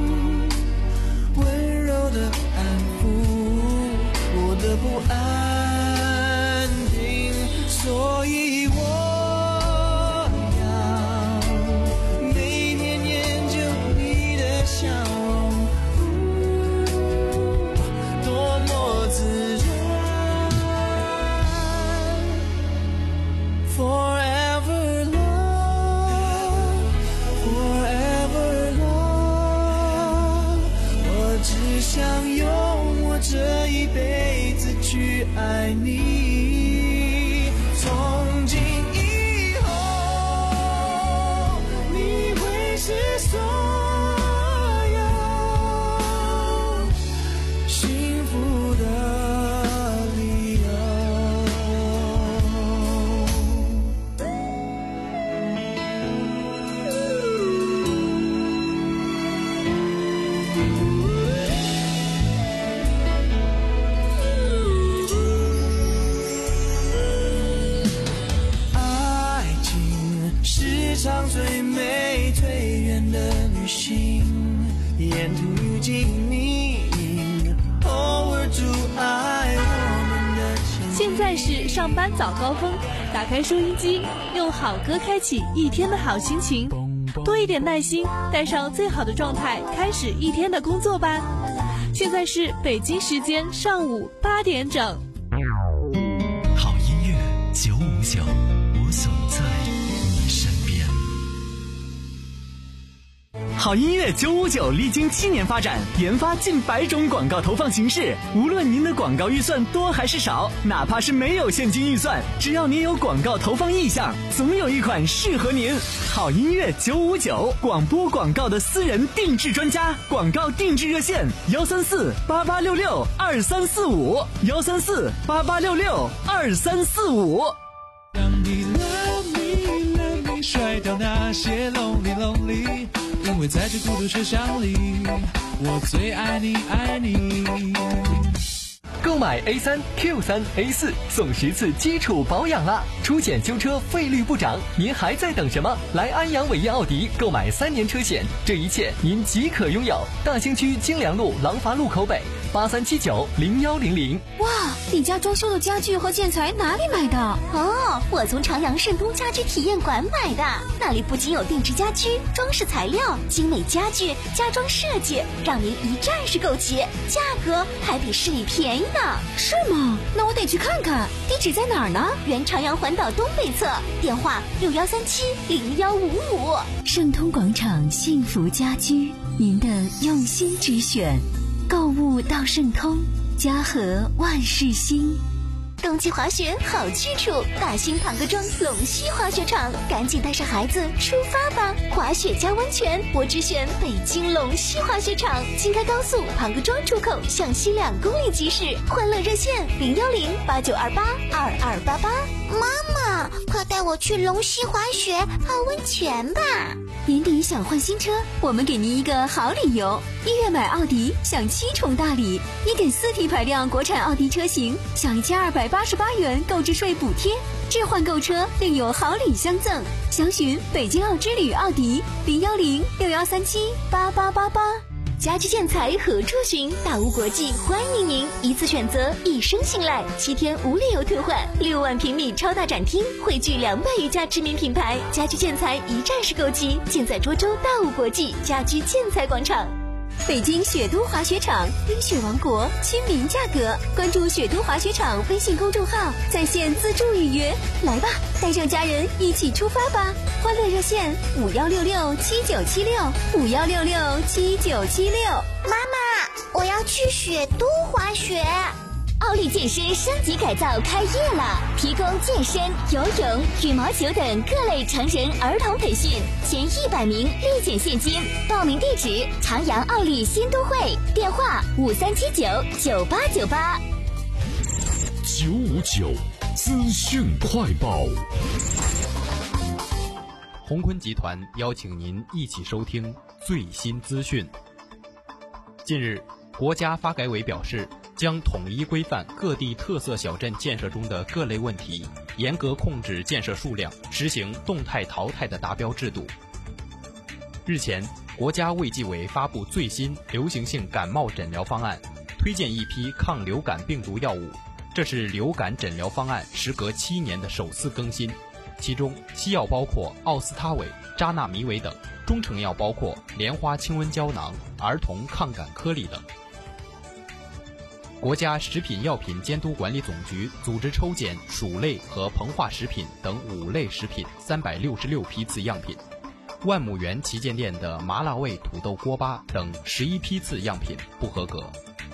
温柔的安抚我的不安定，所以我笑容，多么自然。Forever love, forever love。我只想用我这一辈子去爱你，从今以后，你会是所场最美最远的旅行，沿途遇见你，偶尔阻碍我们的前进。 现在是上班早高峰，打开收音机，用好歌开启一天的好心情，多一点耐心，带上最好的状态，开始一天的工作吧。现在是北京时间上午八点整。 好音乐九五九，我总在你身边。 好音乐九五九历经七年发展，研发近百种广告投放形式。无论您的广告预算多还是少，哪怕是没有现金预算，只要您有广告投放意向，总有一款适合您。好音乐九五九，广播广告的私人定制专家，广告定制热线幺三四八八六六二三四五幺三四八八六六二三四五。 让你 love me love me 甩掉那些 lonely lonely， 因为在这孤独车厢里，我最爱你爱你。 购买 A 三 Q 三 A 四送十次基础保养啦！出险修车费率不涨，您还在等什么？来安阳伟业奥迪购买三年车险，这一切您即可拥有。大兴区金良路廊坊路口北八三七九零幺零零。 哇，你家装修的家具和建材哪里买的？哦，我从长阳盛东家居体验馆买的，那里不仅有定制家居、装饰材料、精美家具、家装设计，让您一站式购齐，价格还比市里便宜呢。 是吗？那我得去看看。地址在哪儿呢？ 原长阳环岛东北侧，电话六幺三七零幺五五。 盛通广场幸福家居，您的用心之选。购物到盛通，家和万事兴。 冬季滑雪好去处，大兴庞各庄龙溪滑雪场，赶紧带上孩子出发吧！滑雪加温泉，我只选北京龙溪滑雪场。京开高速庞各庄出口向西两公里即驶，欢乐热线零幺零八九二八二二八八。 妈妈，快带我去龙溪滑雪泡温泉吧！ 年底想换新车，我们给您一个好理由：一月买奥迪享七重大礼，一点四 T 排量国产奥迪车型享一千二百八十八元购置税补贴，置换购车另有好礼相赠。详询北京奥之旅奥迪零幺零六幺三七八八八八。 家居建材何处寻？大屋国际欢迎您，一次选择，一生信赖，七天无理由退换，六万平米超大展厅，汇聚两百余家知名品牌，家居建材一站式购齐，尽在涿州大屋国际家居建材广场。 北京雪都滑雪场，冰雪王国，亲民价格。关注雪都滑雪场微信公众号，在线自助预约。来吧，带上家人一起出发吧！欢乐热线五幺六六七九七六五幺六六七九七六。 妈妈，我要去雪都滑雪。 奥利健身升级改造开业了，提供健身、游泳、羽毛球等各类成人儿童培训，前一百名立减现金。报名地址：长阳奥利新都会，电话五三七九九八九八。 九五九资讯快报。 鸿坤集团邀请您一起收听最新资讯。近日，国家发改委表示，将统一规范各地特色小镇建设中的各类问题，严格控制建设数量，实行动态淘汰的达标制度。日前，国家卫计委发布最新流行性感冒诊疗方案，推荐一批抗流感病毒药物，这是流感诊疗方案时隔七年的首次更新。其中，西药包括奥司他韦、扎纳米韦等，中成药包括莲花清瘟胶囊、儿童抗感颗粒等。国家食品药品监督管理总局组织抽检薯类和膨化食品等五类食品三百六十六批次样品，万亩园旗舰店的麻辣味土豆锅巴等十一批次样品不合格。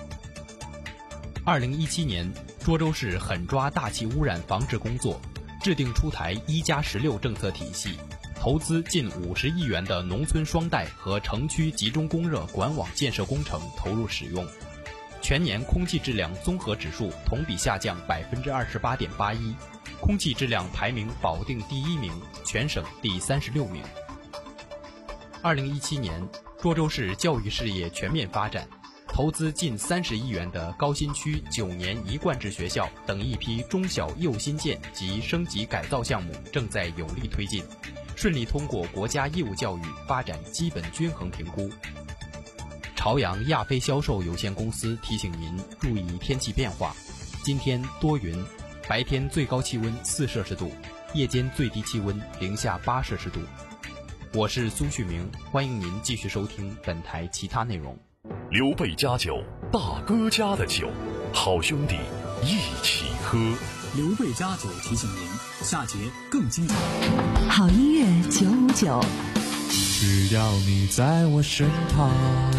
二零一七年，涿州市狠抓大气污染防治工作，制定出台一加十六政策体系，投资近五十亿元的农村双带和城区集中供热管网建设工程投入使用，全年空气质量综合指数同比下降百分之二十八点八一，空气质量排名保定第一名，全省第三十六名。二零一七年，涿州市教育事业全面发展，投资近三十亿元的高新区九年一贯制学校等一批中小幼新建及升级改造项目正在有力推进，顺利通过国家义务教育发展基本均衡评估。朝阳亚非销售有限公司提醒您注意天气变化，今天多云，白天最高气温四摄氏度，夜间最低气温零下八摄氏度。我是苏旭明，欢迎您继续收听本台其他内容。 刘备家酒，大哥家的酒，好兄弟一起喝。 刘备家酒提醒您，下节更精彩。 好音乐九五九， 只要你在我身旁。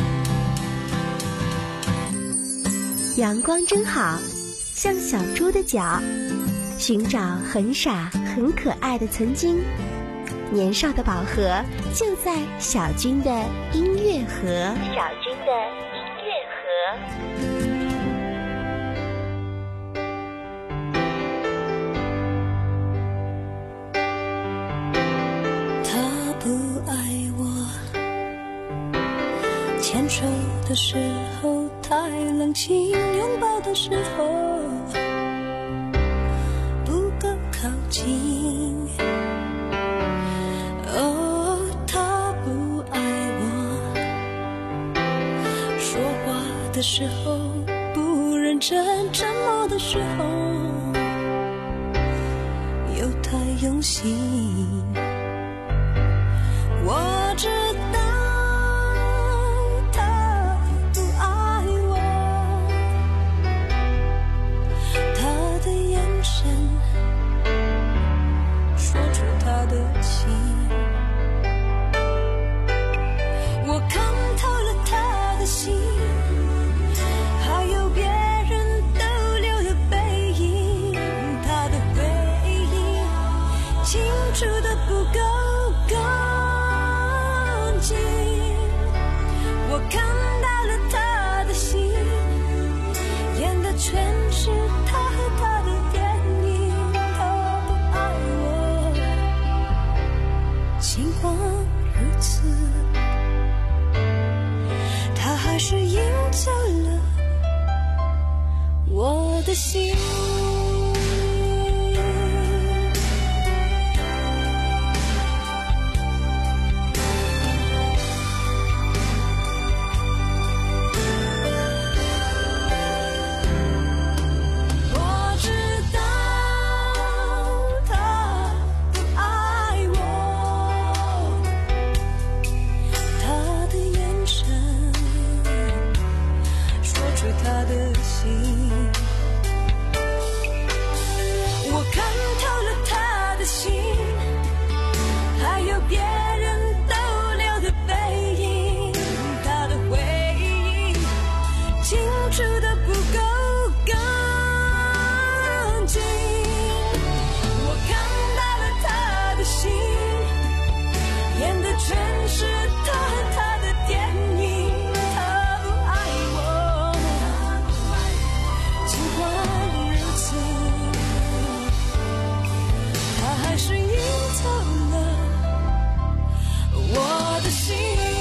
阳光真好，像小猪的脚，寻找很傻很可爱的曾经。年少的宝盒就在小军的音乐盒。小军的音乐盒。他不爱我，牵手的时候太冷清，拥抱的时候不够靠近。哦，他不爱我，说话的时候不认真，沉默的时候又太用心。我知道他不爱我，他的眼神说出他的情，我看透了他的心，还有别人逗留的背影，他的回忆清楚的不够干净，我看到了他的心，演的全是他和他的电影。他不爱我，尽管如此，他还是赢走了我的心。 的心。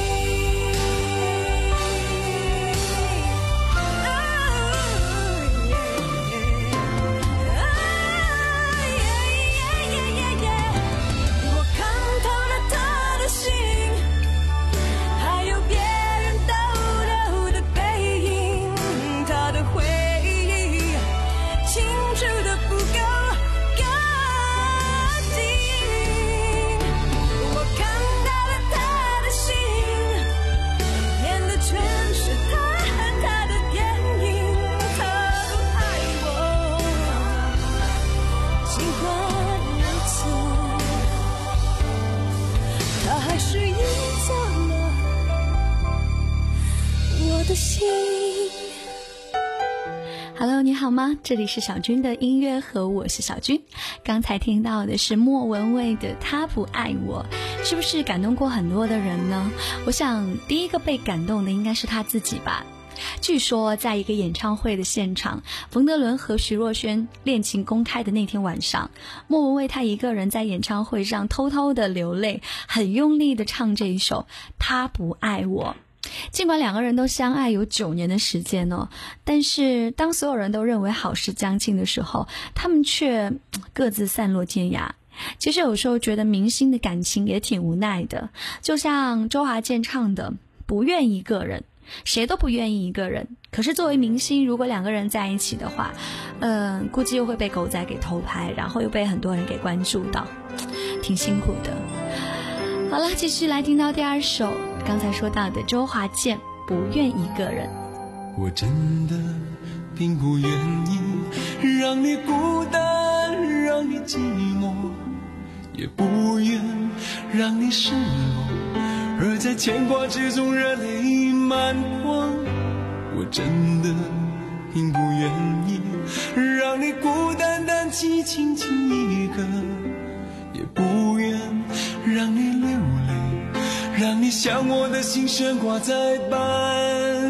Hello， 你好吗？这里是小军的音乐盒，我是小军。刚才听到的是莫文蔚的《他不爱我》，是不是感动过很多的人呢？我想第一个被感动的应该是他自己吧。据说在一个演唱会的现场，冯德伦和徐若瑄恋情公开的那天晚上，莫文蔚她一个人在演唱会上偷偷的流泪，很用力的唱这一首《他不爱我》。尽管两个人都相爱有九年的时间哦，但是当所有人都认为好事将近的时候，他们却各自散落天涯。其实有时候觉得明星的感情也挺无奈的，就像周华健唱的不愿一个人，谁都不愿意一个人，可是作为明星，如果两个人在一起的话，嗯、呃，估计又会被狗仔给偷拍，然后又被很多人给关注到，挺辛苦的。好了，继续来听到第二首刚才说到的周华健不愿一个人。 我真的并不愿意让你孤单，让你寂寞，也不愿让你失落，而在牵挂之中热泪满眶。我真的并不愿意让你孤单单凄清清一个，也不愿让你流泪，让你想我的心悬挂在半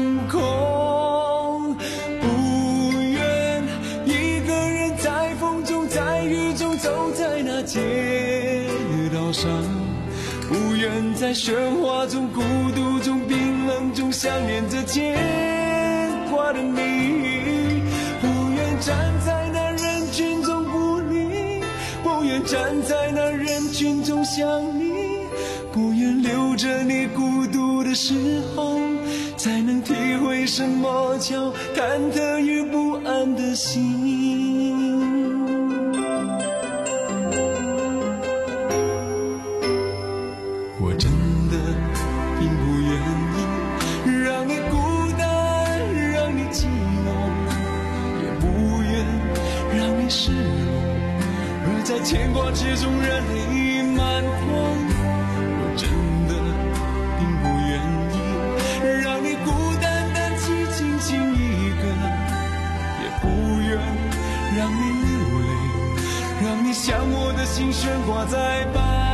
空。不愿一个人在风中在雨中走在那街道上，不愿在喧哗中孤独中冰冷中想念着牵挂的你，不愿站在那人群中不理，不愿站在那人群中想你，不愿留着你孤独的时候，才能体会什么叫忐忑与不安的心。我真的并不愿意让你孤单，让你寂寞，也不愿让你失落，而在牵挂之中热泪满眶。我真的并不愿意让你孤单单凄清清一个，也不愿让你流泪，让你想我的心悬挂在半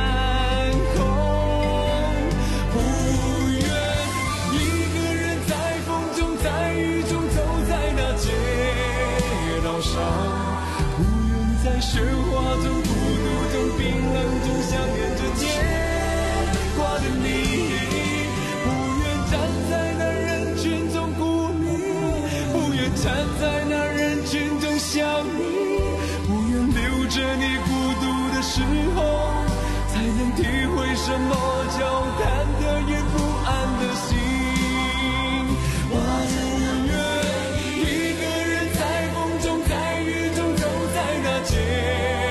喧哗中孤独中冰冷中想念着牵挂的你，不愿站在那人群中孤立，不愿站在那人群中想你，不愿留着你孤独的时候，才能体会什么叫忐忑与不安的心。我不愿一个人在风中在雨中走在那街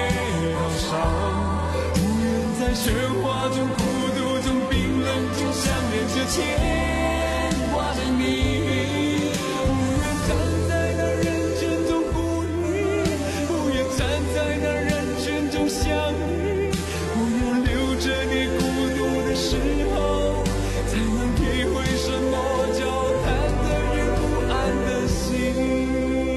喧哗中孤独中冰冷中想念着牵挂的你，不愿站在那人群中孤立，不愿站在那人群中想你，不愿留着你孤独的时候，才能体会什么叫忐忑与不安的心。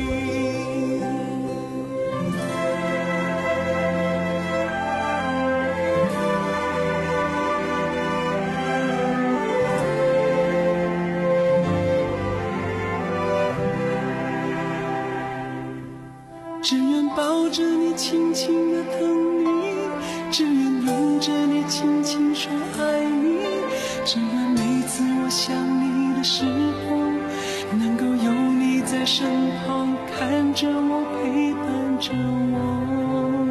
只愿抱着你轻轻地疼你，只愿拥着你轻轻说爱你。 只愿每次我想你的时候，能够有你在身旁，看着我，陪伴着我。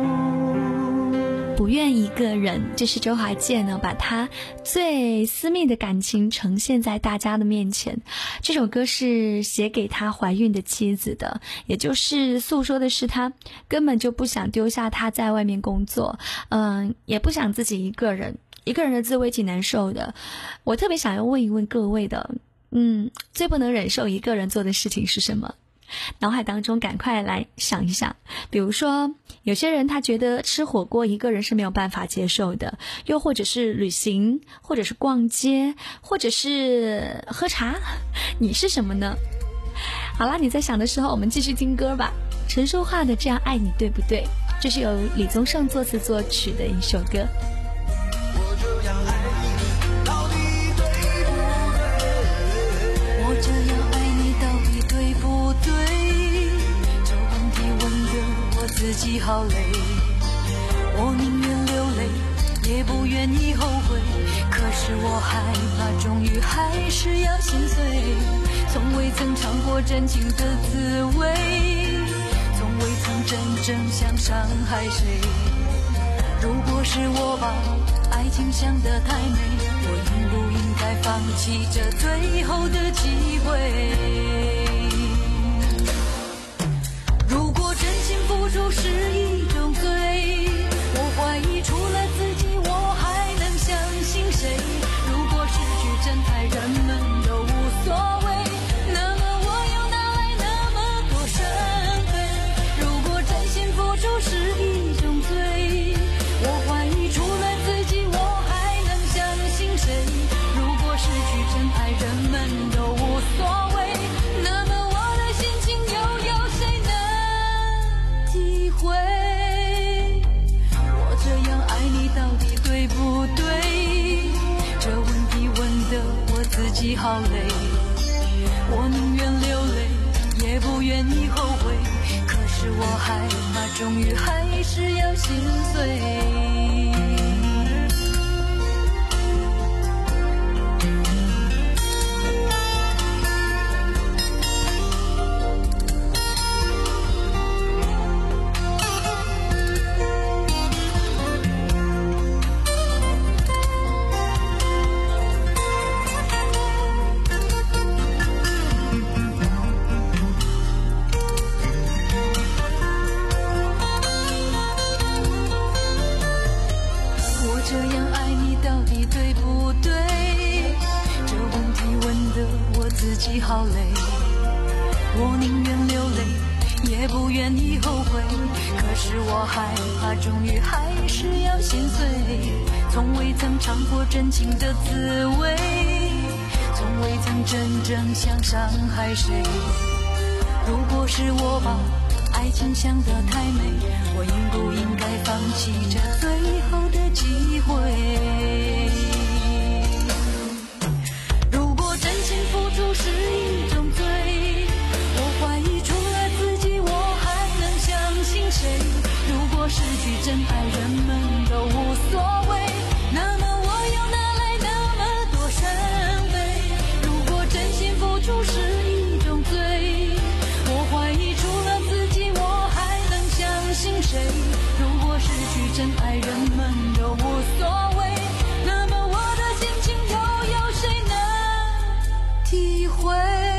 不愿一个人，这是周华健呢把他最私密的感情呈现在大家的面前。这首歌是写给他怀孕的妻子的，也就是诉说的是他根本就不想丢下他在外面工作，嗯，也不想自己一个人，一个人的滋味挺难受的。我特别想要问一问各位的，嗯，最不能忍受一个人做的事情是什么？脑海当中赶快来想一想。比如说有些人他觉得吃火锅一个人是没有办法接受的，又或者是旅行，或者是逛街，或者是喝茶，你是什么呢？好啦，你在想的时候我们继续听歌吧。陈淑桦的《这样爱你对不对》，这是由李宗盛作词作曲的一首歌。 我这样爱你到底对不对？ 我这样爱你到底对不对？这问题问得我自己好累，我宁愿流泪也不愿意后悔，可是我害怕终于还是要心碎，从未曾尝过真情的滋味，从未曾真正想伤害谁。如果是我把爱情想得太美，我应不应该放弃这最后的机会？如果真心付出是一种罪，我怀疑除了自己我还能相信谁？如果失去真爱人们都无所谓，那么我又哪来那么多伤悲？如果真心付出是一种罪，我怀疑除了自己我还能相信谁？如果失去真爱人们都无所谓，那么我的心情又有谁能体会？我这样爱你到底对不对？这问题问得我自己好累，我宁愿流泪也不愿意后悔，可是我害怕终于还是要心碎。好累，我宁愿流泪也不愿意后悔，可是我害怕终于还是要心碎，从未曾尝过真情的滋味，从未曾真正想伤害谁。如果是我把爱情想得太美，我应不应该放弃这最后的机会？是一种罪，我怀疑除了自己我还能相信谁？如果失去真爱人们都无所谓，那么我又哪来那么多伤悲？如果真心付出是一种罪，我怀疑除了自己我还能相信谁？如果失去真爱人们都无所谓，那么我的心情又有谁能体会？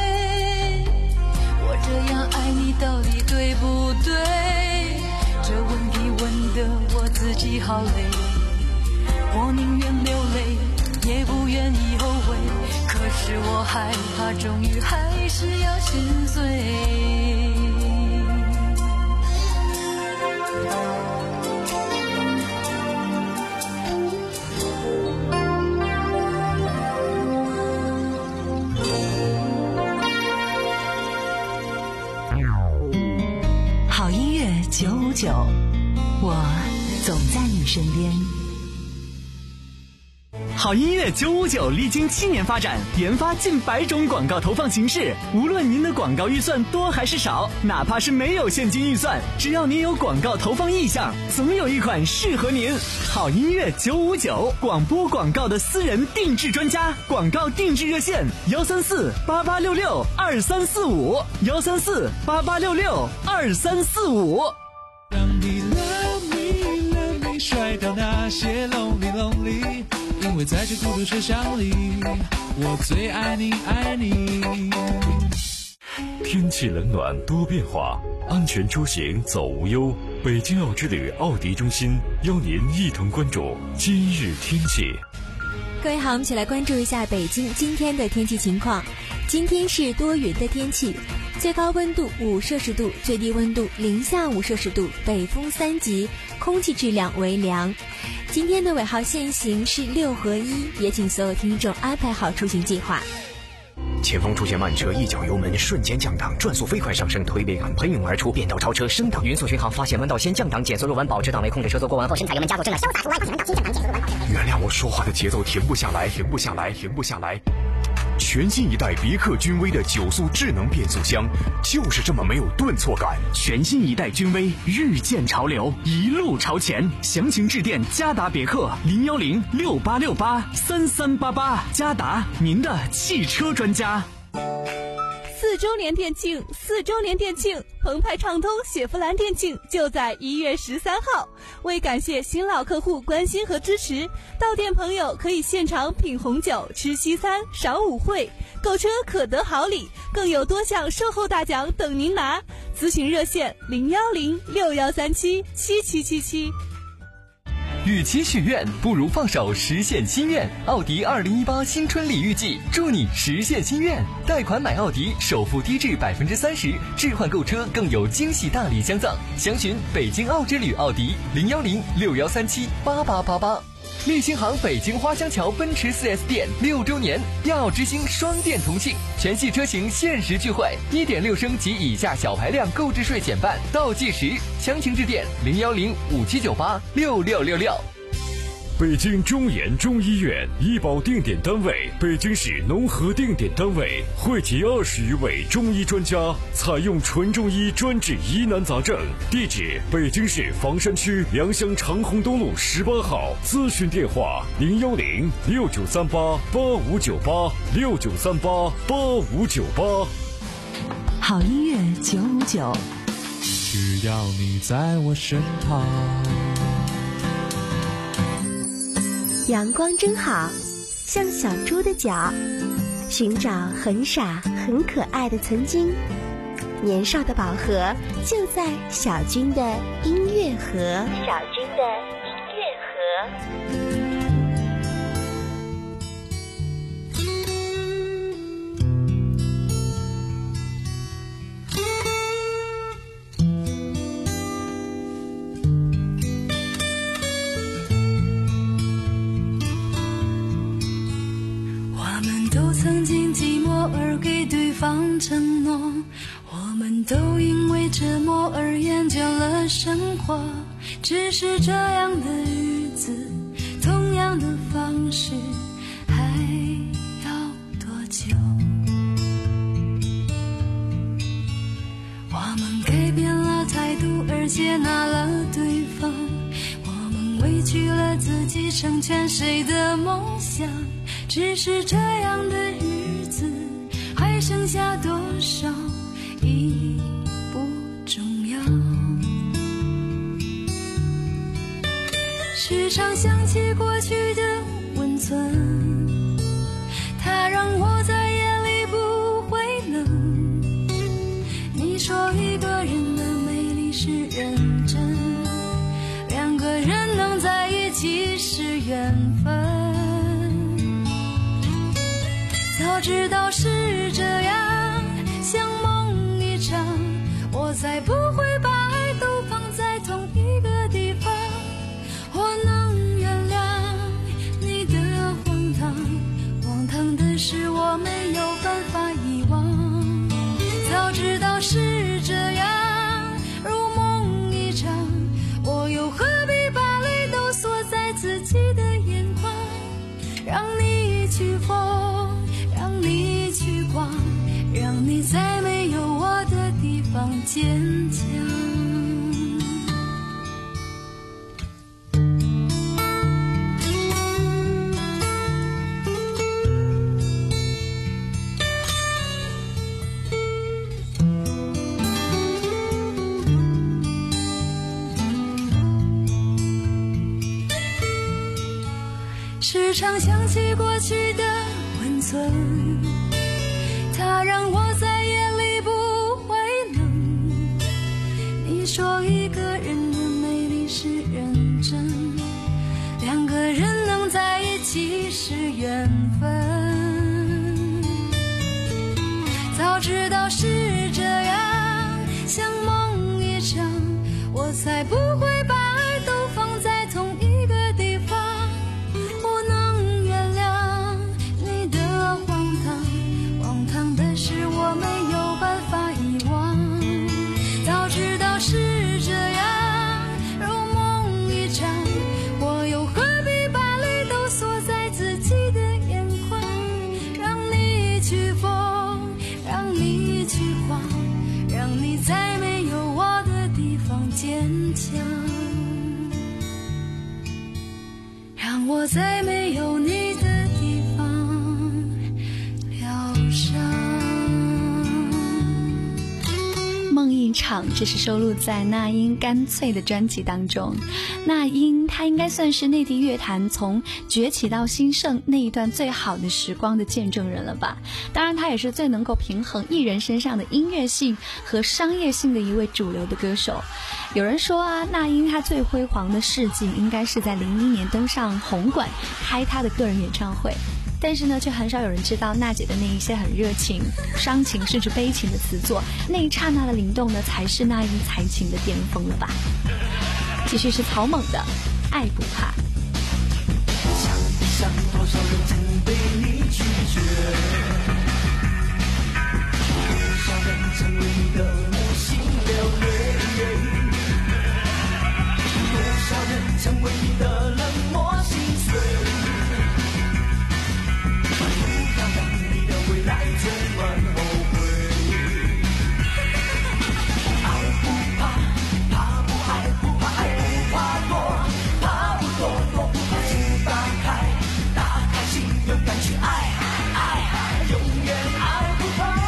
我这样爱你到底对不对？这问题问得我自己好累，我宁愿流泪也不愿意后悔，可是我害怕终于还是要心碎。 九五九，我总在你身边。 好音乐九五九历经七年发展，研发近百种广告投放形式。无论您的广告预算多还是少，哪怕是没有现金预算，只要您有广告投放意向，总有一款适合您。好音乐九五九，广播广告的私人定制专家，广告定制热线幺三四八八六六二三四五幺三四八八六六二三四五。 让你 love me love me 甩掉那些 lonely lonely， 因为在这孤独车厢里，我最爱你爱你。 天气冷暖多变化，安全出行走无忧。北京奥之旅奥迪中心邀您一同关注今日天气。 各位好，我们一起来关注一下北京今天的天气情况。今天是多云的天气，最高温度五摄氏度，最低温度零下五摄氏度，北风三级，空气质量为良。今天的尾号限行是六合一，也请所有听众安排好出行计划。 前方出现慢车，一脚油门瞬间降档，转速飞快上升，推背感喷涌而出，变道超车升档。匀速巡航发现弯道先降档，减速入弯保持档位控制车速过弯后，深踩油门加速，真的潇洒出弯，发现弯道先降档，减速入弯保持。 原谅我说话的节奏停不下来，停不下来，停不下来。全新一代别克君威的九速智能变速箱，就是这么没有顿挫感。 全新一代君威，日渐潮流，一路朝前。详情致电嘉达别克零幺零六八六八三三八八，嘉达，您的汽车专家。 四周年店庆，四周年店庆，澎湃畅通雪佛兰店庆就在一月十三号。为感谢新老客户关心和支持，到店朋友可以现场品红酒、吃西餐、赏舞会，购车可得好礼，更有多项售后大奖等您拿。咨询热线零幺零六幺三七七七七七。 与其许愿，不如放手实现心愿。奥迪二零一八新春礼遇季，祝你实现心愿。贷款买奥迪，首付低至百分之三十，置换购车更有惊喜大礼相赠。详询北京奥之旅奥迪零幺零六幺三七八八八八。立新行北京花乡桥奔驰 四 S 店六周年，亚奥之星双店同庆，全系车型限时聚会， 一点六 升及以下小排量购置税减半，倒计时。详情致电零幺零五七九八六六六六。 北京中研中医院医保定点单位，北京市农合定点单位，汇集二十余位中医专家，采用纯中医专治疑难杂症。地址：北京市房山区良乡长虹东路十八号。咨询电话：零幺零六九三八八五九八六九三八八五九八。 好音乐九五九， 只要你在我身旁。 阳光真好，像小猪的脚，寻找很傻很可爱的曾经。年少的宝盒就在小军的音乐盒。小军的音乐盒。 曾经寂寞而给对方承诺，我们都因为折磨而厌倦了生活。只是这样的日子，同样的方式，还要多久？我们改变了态度而接纳了对方，我们委屈了自己成全谁的梦想。只是这样的日子，还剩下多少已不重要。时常想起过去的温存，它让我在夜里不会冷。你说一个人的美丽是认真，两个人能在一起是缘分。早知道是这样，像梦一场，我才不会把爱都放在同一个地方。我能原谅你的荒唐，荒唐的是我没有办法遗忘。早知道是这样，如梦一场，我又何必把泪都锁在自己的眼眶。 让你去疯，让你去狂，让你在没有我的地方坚强。时常想起过去的温存，它让我再也离不回能。你说一个人的美丽是认真，两个人能在一起是缘分。早知道是这样，像梦一场，我才不会把爱都放在同一个地方。我没有办法遗忘，早知道是这样，如梦一场，我又何必把泪都锁在自己的眼眶？让你去疯，让你去狂，让你在没有我的地方坚强，让我在没有你的地方疗伤。 梦一场，这是收录在那英干脆的专辑当中。那英她应该算是内地乐坛从崛起到兴盛那一段最好的时光的见证人了吧。当然她也是最能够平衡艺人身上的音乐性和商业性的一位主流的歌手。有人说啊，那英她最辉煌的事迹应该是在零一年登上红馆开她的个人演唱会，但是呢，却很少有人知道娜姐的那一些很热情、伤情甚至悲情的词作，那一刹那的灵动呢，才是那英才情的巅峰了吧。继续是草蜢的《爱不怕》。 想一想，多少人曾被你拒绝，多少人成为你的无心流泪，多少人成为你的冷漠心碎。未来充满后悔，爱不怕，怕不爱不怕，爱不怕多，怕不多，多不怕心打开，打开心勇敢去爱，爱永远爱不怕。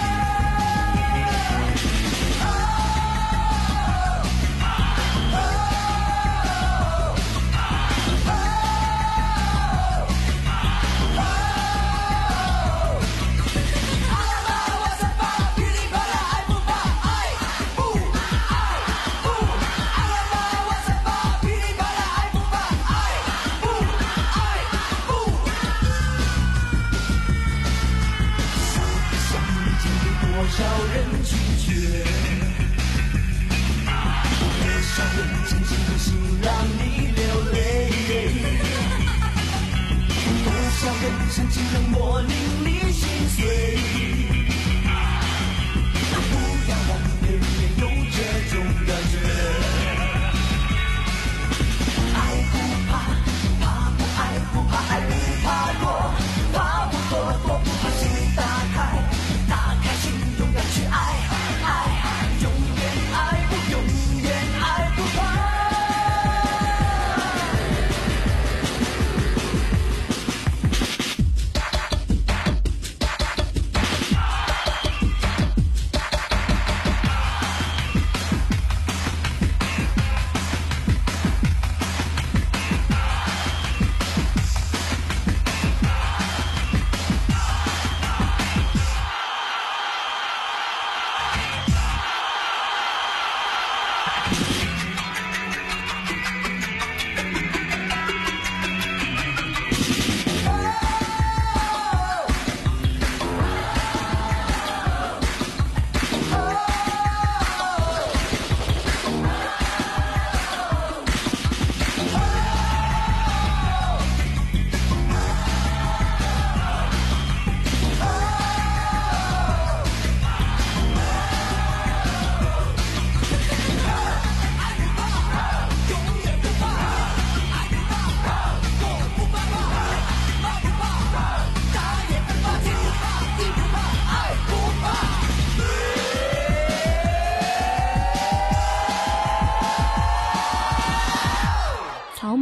多少人拒绝，多少人真情真心让你流泪，多少人深情冷漠淋漓心碎。不要让别人也有这种感觉，爱不怕，怕不爱不怕，爱不怕多，怕不多，多不怕心打开。去爱，爱，永远爱不，永远爱不怕。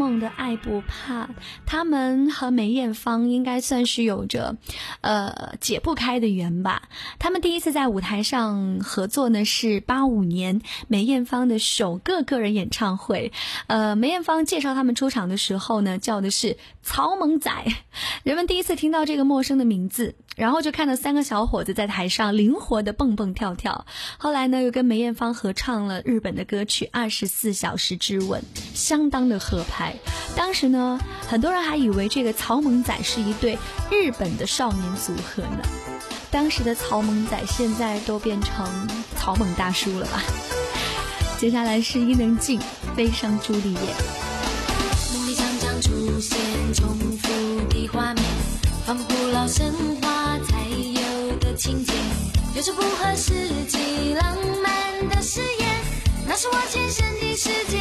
梦的爱不怕，他们和梅艳芳应该算是有着呃解不开的缘吧。他们第一次在舞台上合作呢是八五年梅艳芳的首个个人演唱会。呃，梅艳芳介绍他们出场的时候呢，叫的是草蜢仔，人们第一次听到这个陌生的名字，然后就看到三个小伙子在台上灵活的蹦蹦跳跳。后来呢，又跟梅艳芳合唱了日本的歌曲《二十四小时之吻》，相当的合拍。当时呢，很多人还以为这个草蜢仔是一对日本的少年组合呢。当时的草蜢仔现在都变成草蜢大叔了吧。接下来是伊能静《悲伤朱丽叶》。 梦里常常出现重复的画面，仿佛古老神话才有的情节，有着不合实际浪漫的誓言，那是我前生的世界。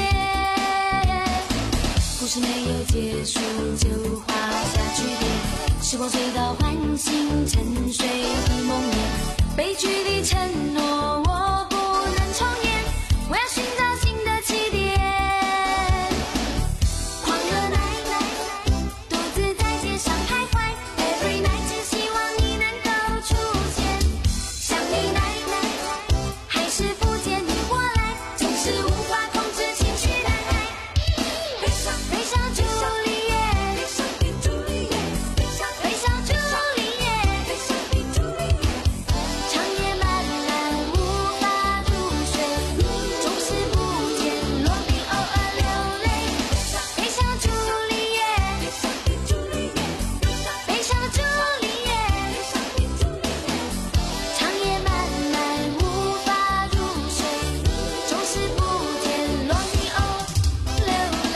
故事没有结束就画下句点，时光隧道唤醒沉睡的梦魇，悲剧的承诺我不能重演，我要寻找新的起点。狂热奶奶独自在街上徘徊， Every night 只希望你能够出现，想你奶奶还是不见你过来，总是无法控制情绪难挨。悲伤悲伤朱丽叶，悲伤的朱丽叶，悲伤悲伤朱丽叶，悲伤的朱丽叶，长夜漫漫无法入睡，总是不见落笔偶尔流泪。悲伤朱丽叶，悲伤的朱丽叶，悲伤朱丽叶，悲伤的朱丽叶，长夜漫漫无法入睡，总是不见落笔偶流泪。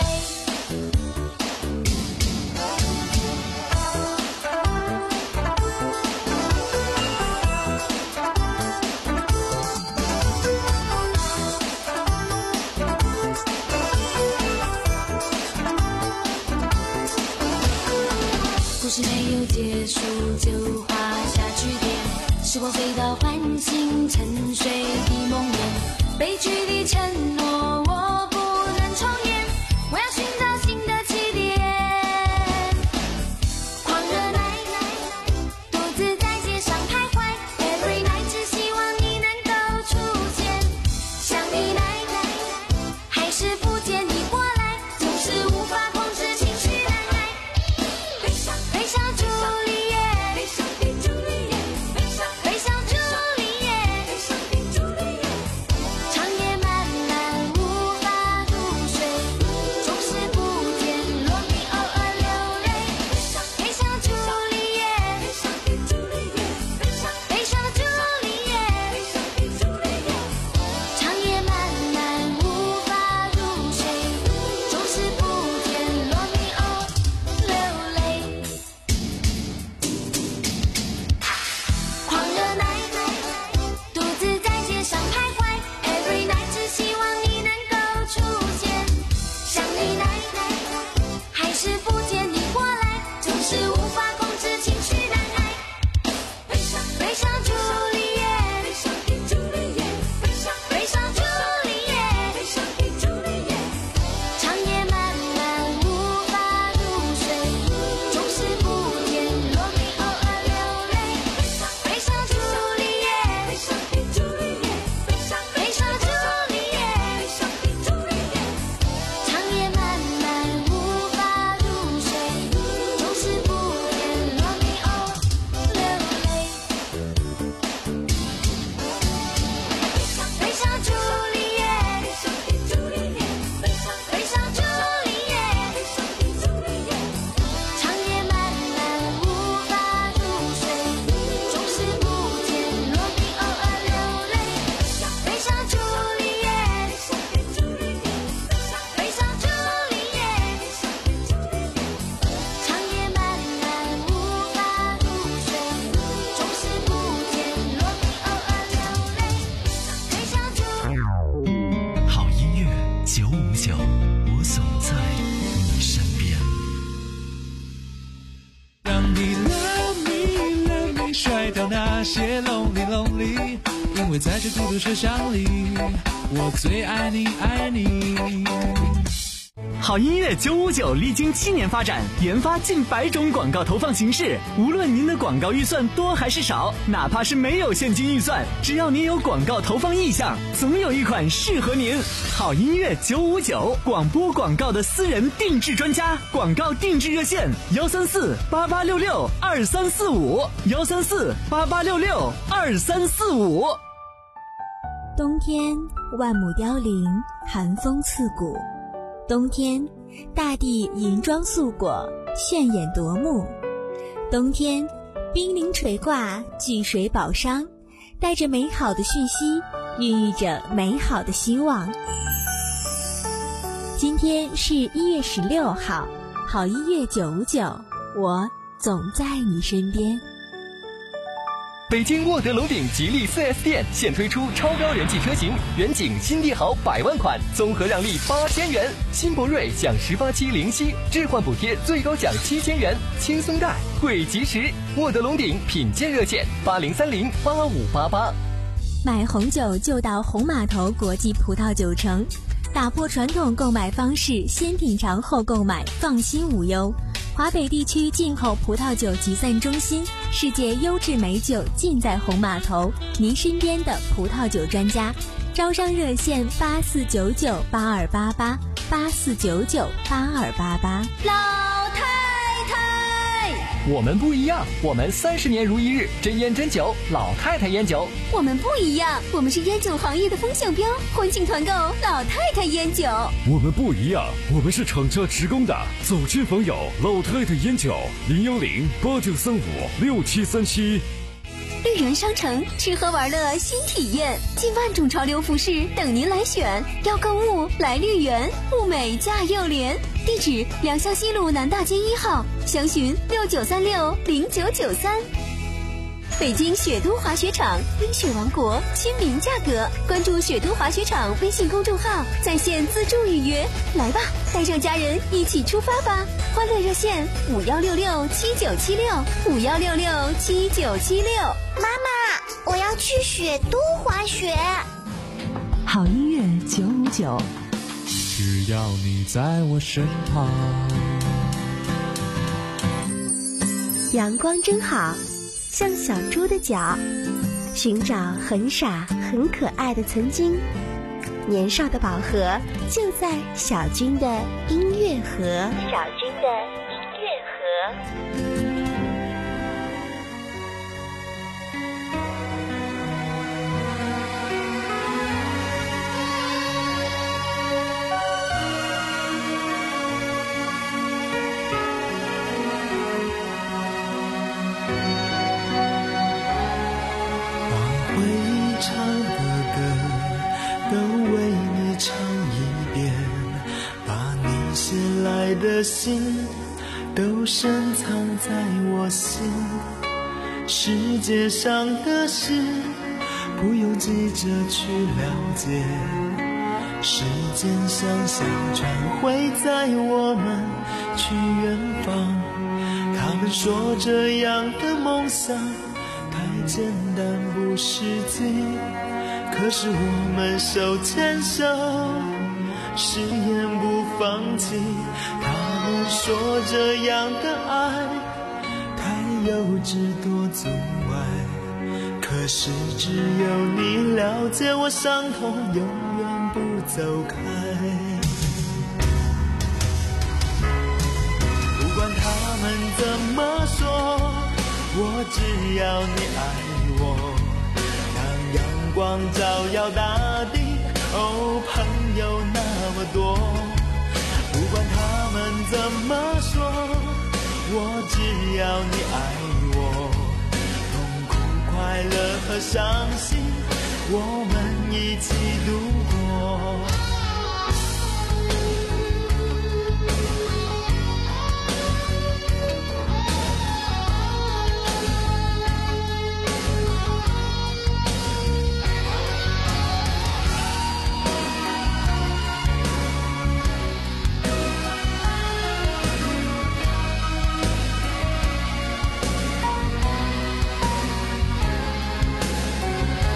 故事没有结束就画下句点，时光隧道唤醒沉睡的梦魇，悲剧的承诺我不能重演，我要寻找新的起点。狂热奶奶独自在街上徘徊， Every night 只希望你能够出现，想你奶奶还是不见你过来，总是无法控制情绪难挨。悲伤悲伤朱丽叶，悲伤的朱丽叶，悲伤悲伤朱丽叶，悲伤的朱丽叶，长夜漫漫无法入睡，总是不见落笔偶尔流泪。悲伤朱丽叶，悲伤的朱丽叶，悲伤悲伤朱丽叶，悲伤的朱丽叶，长夜漫漫无法入睡，总是不见落笔偶流泪。狂热奶奶独自在街上徘徊， Every night 只希望你能够出现，想你奶奶还是不见你过来，总是无法控制情绪难挨。悲伤悲伤朱丽叶，悲伤的朱丽叶，悲伤悲伤朱丽叶，悲伤的朱丽叶，长夜漫漫无法入睡，总是不见落笔偶尔流泪。悲伤朱丽叶，悲伤的朱丽叶，悲伤悲伤朱丽叶，悲伤的朱丽叶，长夜漫漫无法入睡，总是不见落笔偶流泪。悲伤朱丽叶，悲伤的朱丽叶，悲伤悲伤朱丽叶，悲伤的朱丽叶，长夜漫漫无法入睡，总是不见落笔偶尔流泪。悲伤朱丽叶，悲伤的朱丽叶，悲伤朱丽叶，悲伤的朱丽叶，长夜漫漫无法入睡，总是不见落笔偶尔流泪。悲伤朱。 好音乐九五九，我总在你身边。 让你 love me love me 甩掉那些 lonely lonely， 因为在这孤独车厢里，我最爱你爱你。 好音乐九五九历经七年发展，研发近百种广告投放形式。无论您的广告预算多还是少，哪怕是没有现金预算，只要您有广告投放意向，总有一款适合您。好音乐九五九，广播广告的私人定制专家，广告定制热线：幺三四八八六六二三四五，幺三四八八六六二三四五。 冬天，万亩凋零，寒风刺骨。冬天，大地银装素裹，炫眼夺目。冬天，冰凌垂挂，巨水宝商，带着美好的讯息，孕育着美好的希望。今天是一月十六号，好音乐九五九，我总在你身边。 北京沃德龙鼎吉利 四 S 店现推出超高人气车型远景新帝豪百万款，综合让利八千元；新博瑞享十八期零息置换补贴，最高享七千元，轻松贷惠及时。沃德龙鼎品鉴热线：八零三零八五八八。 买红酒就到红码头国际葡萄酒城，打破传统购买方式，先品尝后购买，放心无忧。华北地区进口葡萄酒集散中心，世界优质美酒尽在红码头，您身边的葡萄酒专家。招商热线：八四九九八二八八，八四九九八二八八。 老太太， 我们不一样，我们三十年如一日，真烟真酒，老太太烟酒。 我们不一样，我们是烟酒行业的风向标，欢庆团购老太太烟酒。 我们不一样，我们是厂家直供的，走亲访友，老太太烟酒，零幺零八九三五六七三七。 绿源商城，吃喝玩乐新体验，近万种潮流服饰等您来选。要购物来绿源，物美价又廉。地址：良乡西路南大街一号，详询六九三六零九九三。北京雪都滑雪场，冰雪王国，亲民价格。关注雪都滑雪场微信公众号，在线自助预约。来吧，带上家人一起出发吧！欢乐热线：五幺六六七九七六，五幺六六七九七六。 妈妈，我要去雪都滑雪。 好音乐九五九， 只要你在我身旁。 阳光真好，像小猪的脚，寻找很傻很可爱的曾经。年少的宝盒就在小军的音乐盒。小军的音乐盒。 的心都深藏在我心，世界上的事不用急着去了解，时间像小船会载我们去远方。他们说这样的梦想太简单不实际，可是我们手牵手誓言不放弃。他们说这样的爱太幼稚多阻碍，可是只有你了解我伤痛，永远不走开。不管他们怎么说，我只要你爱我，让阳光照耀大地。哦，朋友那么多，不管他们怎么说，我只要你爱我。痛苦快乐和伤心我们一起度过。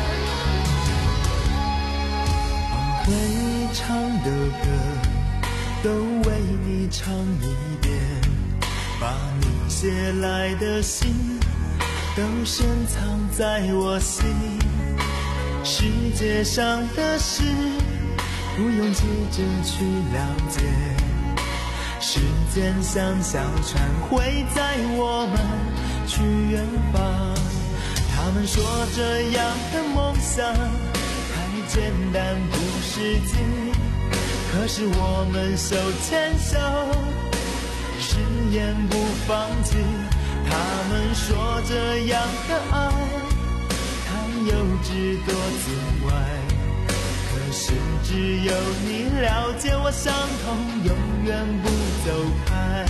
唱的歌都为你唱一遍，把你写来的信都深藏在我心。世界上的事不用急着去了解，时间像小船会载我们去远方。他们说这样的梦想太简单不实际，可是我们手牵手誓言不放弃。他们说这样的爱太幼稚多自外，可是只有你了解我伤痛，永远不走开。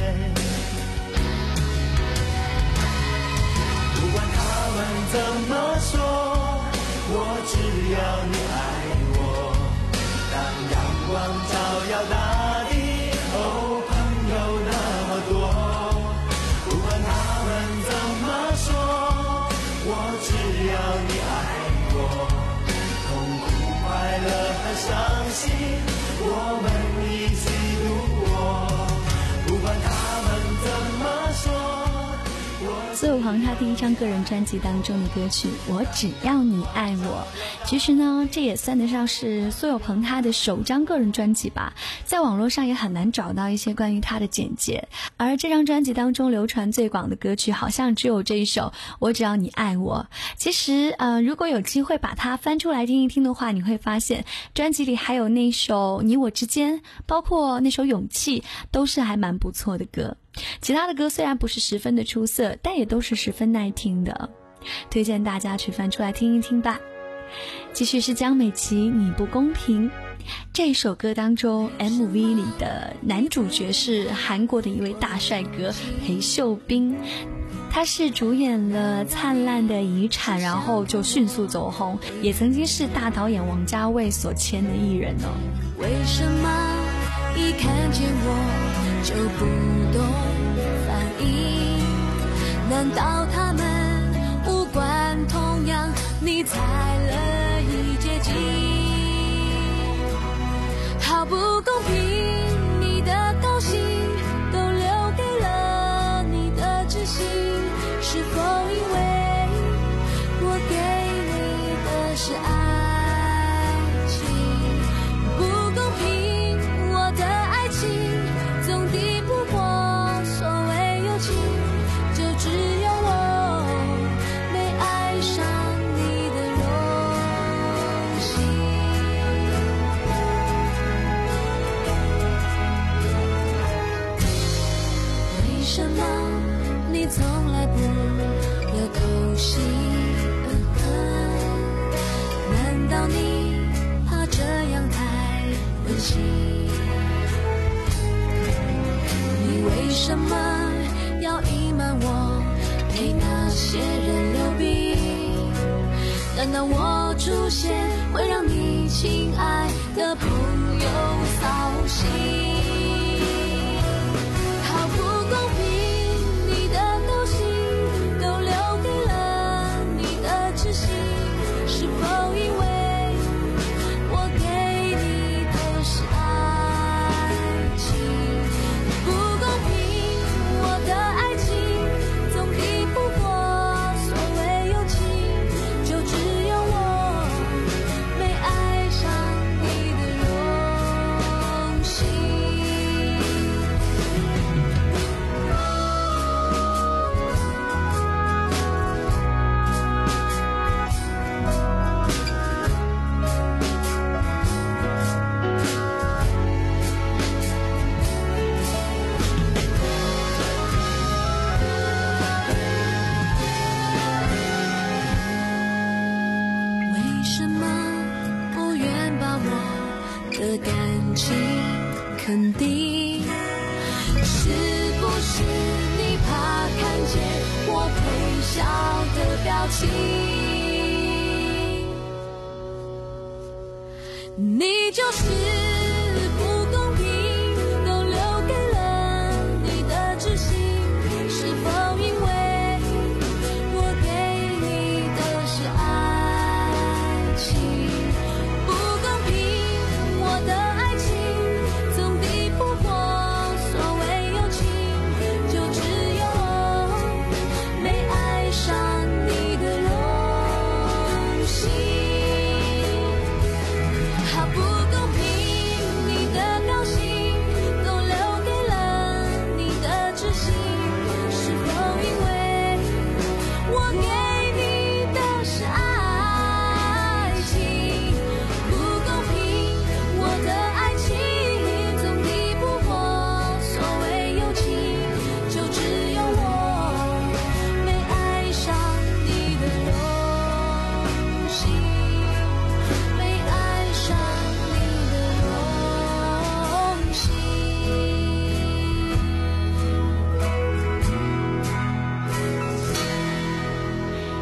不管他们怎么说，我只要你爱我。当阳光照耀大地，哦，朋友那么多。不管他们怎么说，我只要你爱我。痛苦快乐和伤心，我们一起度过。不管他们怎么说。 苏有朋他第一张个人专辑当中的歌曲《我只要你爱我》，其实呢，这也算得上是苏有朋他的首张个人专辑吧。在网络上也很难找到一些关于他的简介，而这张专辑当中流传最广的歌曲，好像只有这一首《我只要你爱我》。其实，呃，如果有机会把它翻出来听一听的话，你会发现专辑里还有那首《你我之间》，包括那首《勇气》，都是还蛮不错的歌。其他的歌虽然不是十分的出色，但也都是十分耐听的，推荐大家去翻出来听一听吧。继续是江美琪《你不公平》这首歌当中 M V 里的男主角是韩国的一位大帅哥裴秀彬，他是主演了《灿烂的遗产》，然后就迅速走红，也曾经是大导演王家卫所签的艺人哦。 为什么一看见我就不懂反应？难道他们无关痛痒，你踩了一阶级？好不公平，你的高兴都留给了你的知心，是否因为我给你的是爱情？不公平，我的爱情总抵不过所谓友情，就只有我没爱上你的荣幸。为什么你从来不流口水？难道你怕这样太温馨？你为什么要隐瞒我陪那些人溜冰？难道我出现会让你亲爱的朋友操心？好不公平，你的高兴都留给了你的知心，是否因为我给你的是爱情？不公平，我的爱情总抵不过所谓友情，就只有我没爱上你的荣幸。为什么不愿把我的感情肯定？是不是你怕看见我微笑的表情？你就是不公平，都留给了你的知心，是否因为我给你的是爱情？不公平，我的爱情总抵不过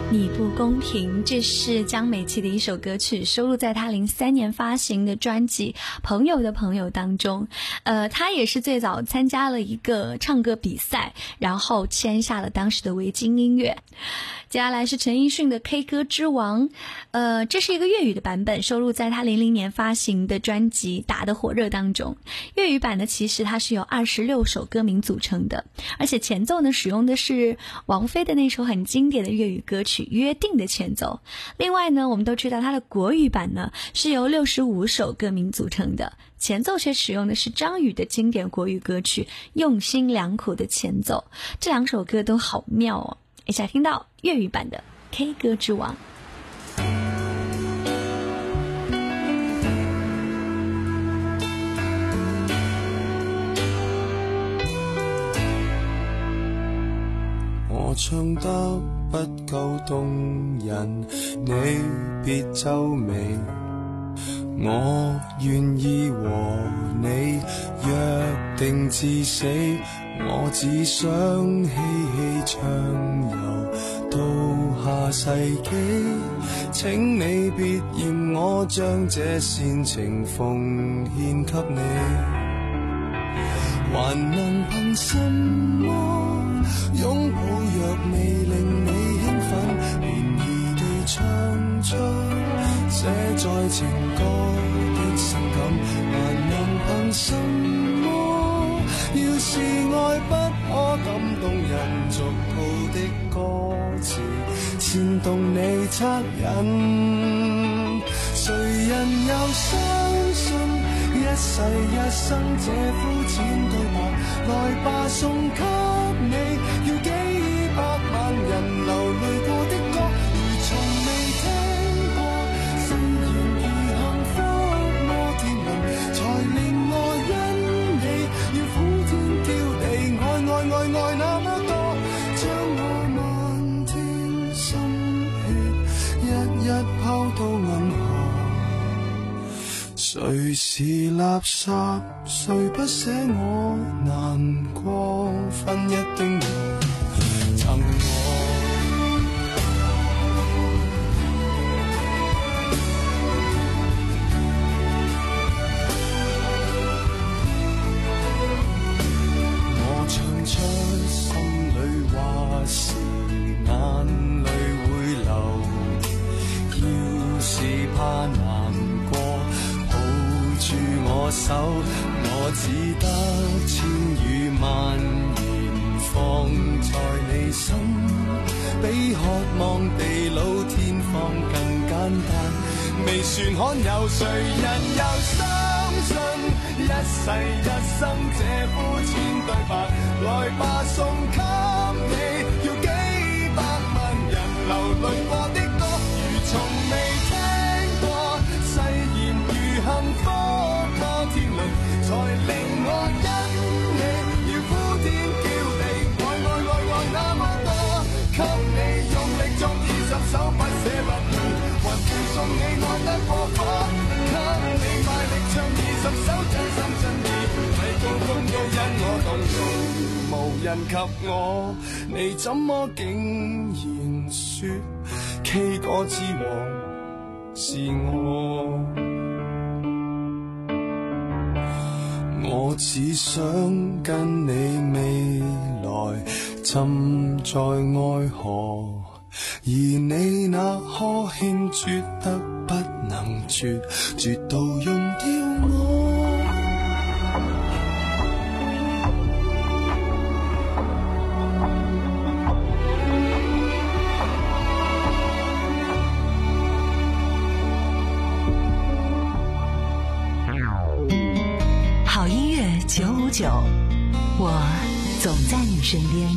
你不公平，这是江美琪的一首歌曲，收录在她零三年发行的专辑《朋友的朋友》当中。呃，她也是最早参加了一个唱歌比赛，然后签下了当时的维京音乐。接下来是陈奕迅的 K 歌之王，呃，这是一个粤语的版本，收录在他零零年发行的专辑《打得火热》当中。粤语版呢，其实它是由二十六首歌名组成的，而且前奏呢使用的是王菲的那首很经典的粤语歌曲《约定》的前奏。另外呢，我们都知道它的国语版呢是由六十五首歌名组成的，前奏却使用的是张宇的经典国语歌曲《用心良苦》的前奏。这两首歌都好妙哦。一起来听到粤语版的 K 歌之王。 我唱得不夠動人，你別皺眉，我願意和你約定至死，我只想嬉戲暢遊到下世紀，請你別嫌我將這煽情奉獻給你，還能憑什麼擁抱若未令你興奮，便宜地唱出寫在情歌的性感，還能憑什麼要是愛不可感動人俗套的歌詞煽動你惻隱，誰人又相信一世一生這膚淺對白，來吧送給你，要幾百萬人流淚過的歌，如從未聽過，誓言如幸福摩天輪，才令我因你要苦天挑地，愛愛愛愛那麼多，將我漫天心血一一拋到銀河。誰是垃圾？誰不捨我難過？分一丁油贈我。我唱出心裏話時，眼淚會流。要是怕難過，住我手，我只得千語萬言放在你心，比渴望地老天荒更簡單。未算罕有，誰人又相信一世一生這膚淺對白？來吧，送給你，要幾百萬人流淚過的歌，如從未聽過，誓言如幸福才令我因你要呼天叫地，愛愛愛愛那麼多，給你用力作二十首不捨不棄，還附送你愛得過火，給你賣力唱二十首真心真意，米高峰都因我動容，無人及我，你怎麼竟然說 K 歌之王是我？我只想跟你未來浸在愛河，而你那呵欠絕得不能絕，絕到用掉我。 九五九，我总在你身边。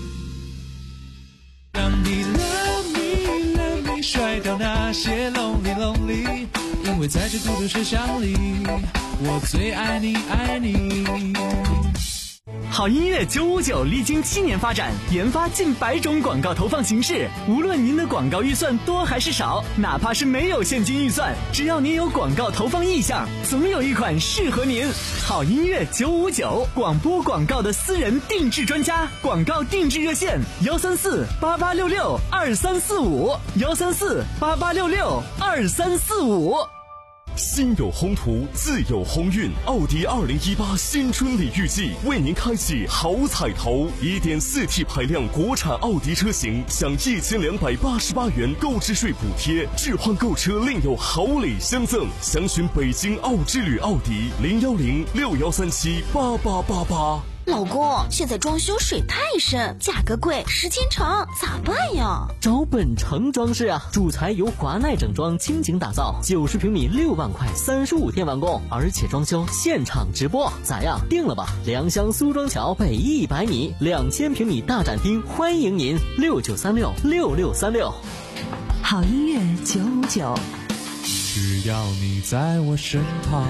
让你 love me love me 甩掉那些 lonely lonely， 因为在这孤独车厢里，我最爱你爱你。 好音乐九五九历经七年发展，研发近百种广告投放形式。无论您的广告预算多还是少，哪怕是没有现金预算，只要您有广告投放意向，总有一款适合您。好音乐九五九，广播广告的私人定制专家，广告定制热线：幺三四八八六六二三四五，幺三四八八六六二三四五。 心有宏图，自有鸿运。奥迪二零一八新春礼遇季为您开启好彩头， 一点四 T 排量国产奥迪车型享一千两百八十八元购置税补贴，置换购车另有好礼相赠。详询北京奥之旅奥迪零幺零六幺三七八八八八。 老公，现在装修水太深，价格贵，时间长，咋办呀？ 找本城装饰啊，主材由华奈整装倾情打造，九十平米六万块，三十五天完工，而且装修现场直播，咋样？定了吧？良乡苏庄桥北一百米，两千平米大展厅，欢迎您六九三六六六三六。 好音乐九五九， 只要你在我身旁。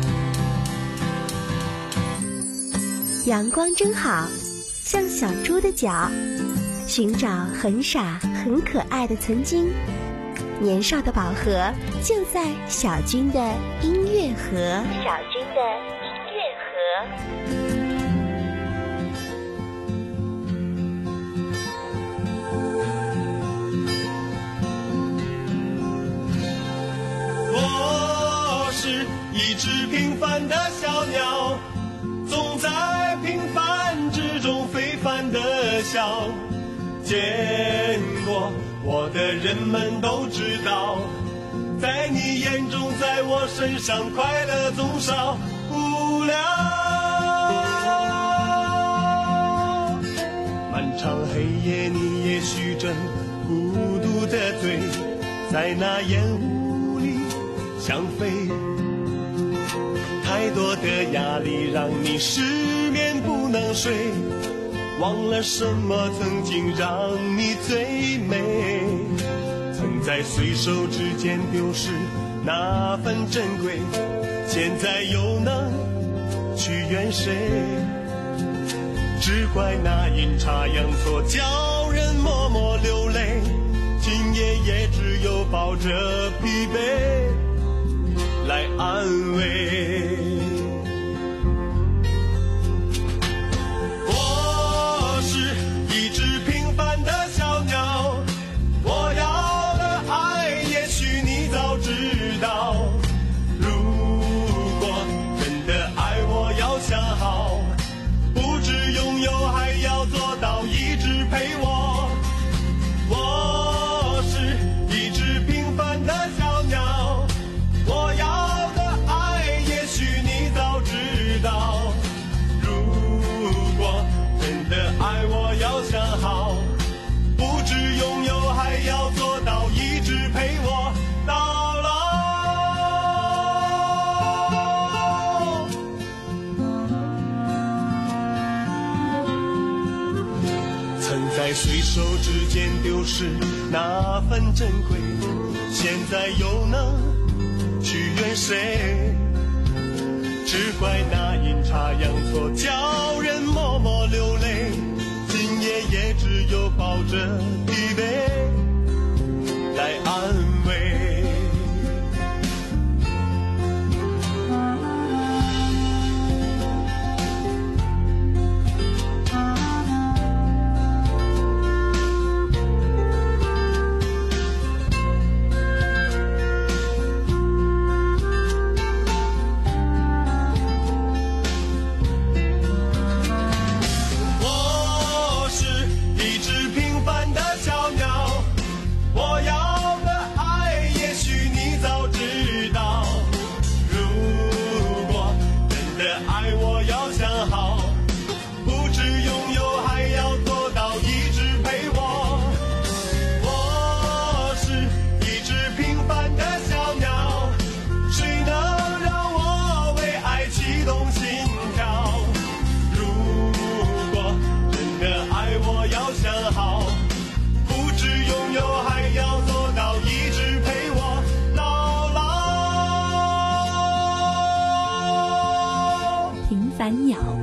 阳光真好，像小猪的脚，寻找很傻很可爱的曾经。年少的宝盒就在小军的音乐盒。小军的音乐盒。 我是一只平凡的小鸟，总在平凡之中非凡的笑，见过我的人们都知道，在你眼中，在我身上，快乐总少不了。漫长黑夜，你也许正孤独的醉，在那烟雾里想飞。太多的压力让你失眠不能睡，忘了什么曾经让你最美，曾在随手之间丢失那份珍贵，现在又能去怨谁？只怪那阴差阳错叫人默默流泪，今夜也只有抱着疲惫来安慰。我是一只平凡的小鸟，我要的爱也许你早知道，如果真的爱我要想好，不只拥有还要做到一直陪我。我是一只平凡的小鸟，我要的爱也许你早知道，如果真的爱我要想好，不只拥有还要做到一直陪我到老。曾在随手之间丢失那份珍贵，现在又能去怨谁？只怪那阴差阳错叫人默默流泪，今夜也只有抱着疲惫来安慰。我是一只平凡的小鸟，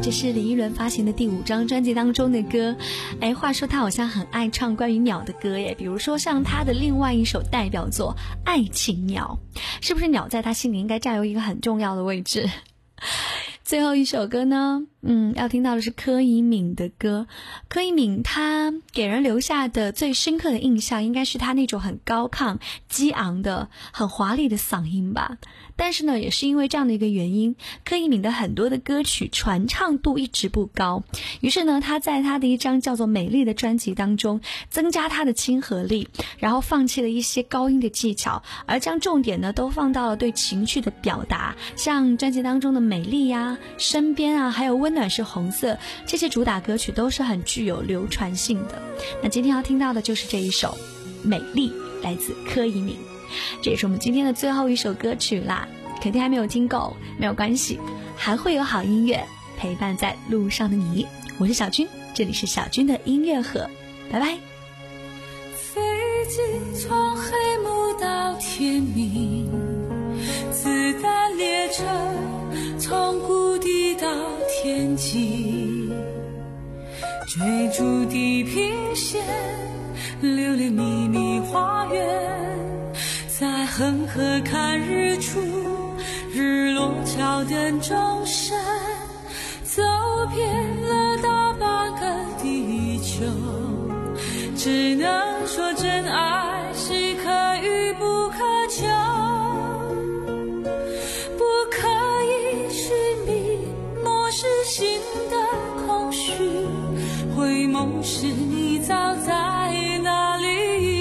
这是李一伦发行的第五张专辑当中的歌。哎，话说他好像很爱唱关于鸟的歌耶，比如说像他的另外一首代表作《爱情鸟》，是不是鸟在他心里应该占有一个很重要的位置？最后一首歌呢，嗯，要听到的是柯以敏的歌。柯以敏他给人留下的最深刻的印象，应该是他那种很高亢、激昂的、很华丽的嗓音吧。但是呢，也是因为这样的一个原因，柯以敏的很多的歌曲传唱度一直不高。于是呢，他在他的一张叫做《美丽》的专辑当中，增加他的亲和力，然后放弃了一些高音的技巧，而将重点呢都放到了对情绪的表达。像专辑当中的《美丽》呀、身边啊，还有《温暖是红色》，这些主打歌曲都是很具有流传性的。那今天要听到的就是这一首《美丽》，来自柯以敏。这也是我们今天的最后一首歌曲啦，肯定还没有听够，没有关系，还会有好音乐陪伴在路上的你。我是小军，这里是小军的音乐盒，拜拜。 飞机从黑幕到天明，子弹列车从谷底到天际，追逐地平线，流连秘密花园，在恒河看日出，日落桥等钟声，走遍了大半个地球，只能说真爱是可遇不可求，不可以寻觅，漠视心的空虚，回眸时你早在哪里。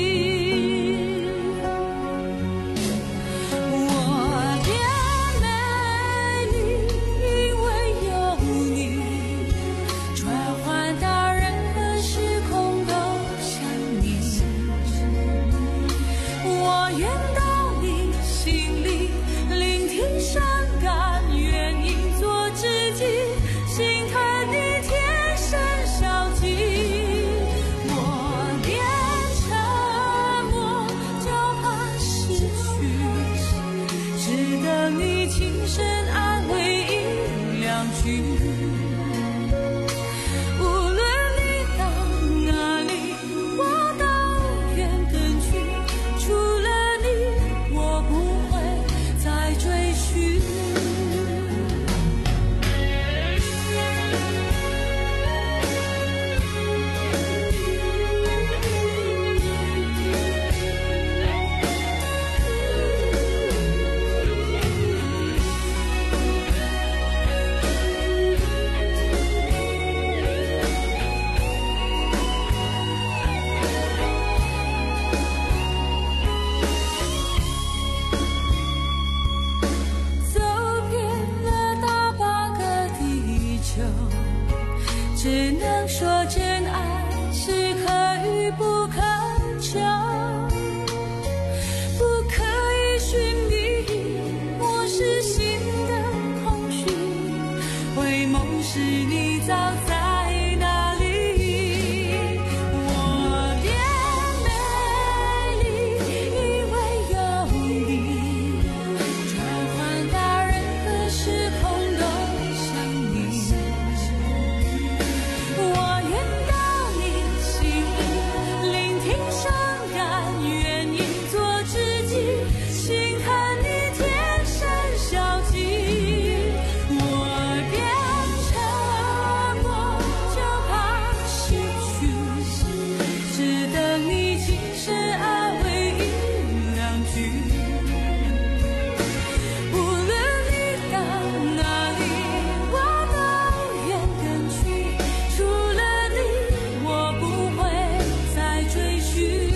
只能说真爱是可遇不可求，不可以寻觅，漠视心的空虚，回眸时你早在哪里。我变美丽，因为有你，转换到任何时空都像你。我愿到你心里，聆听伤感，愿意做知己，心看你天生消极。我变沉默，就怕失去，只等你轻声安慰一两句。无论你到哪里，我都愿跟去，除了你我不会再追寻。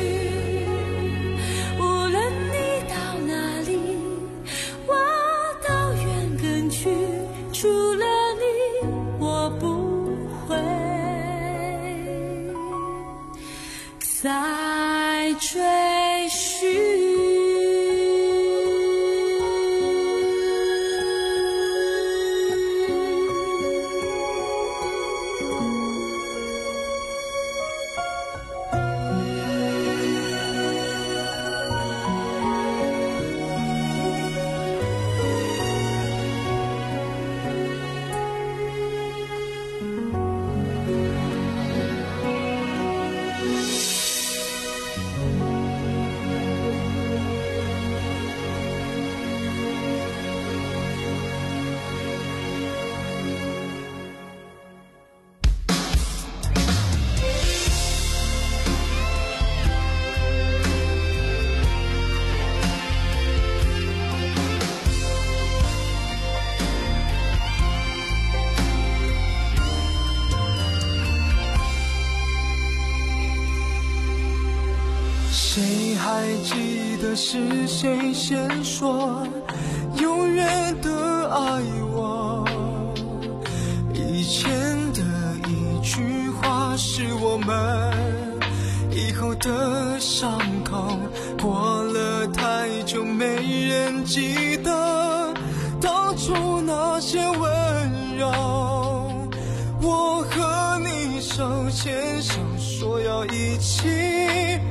无论你到哪里，我都愿跟去，除了你我不会再追寻。 谁还记得是谁先说永远的爱我？以前的一句话是我们以后的伤口，过了太久没人记得当初那些温柔。我和你手牵手说要一起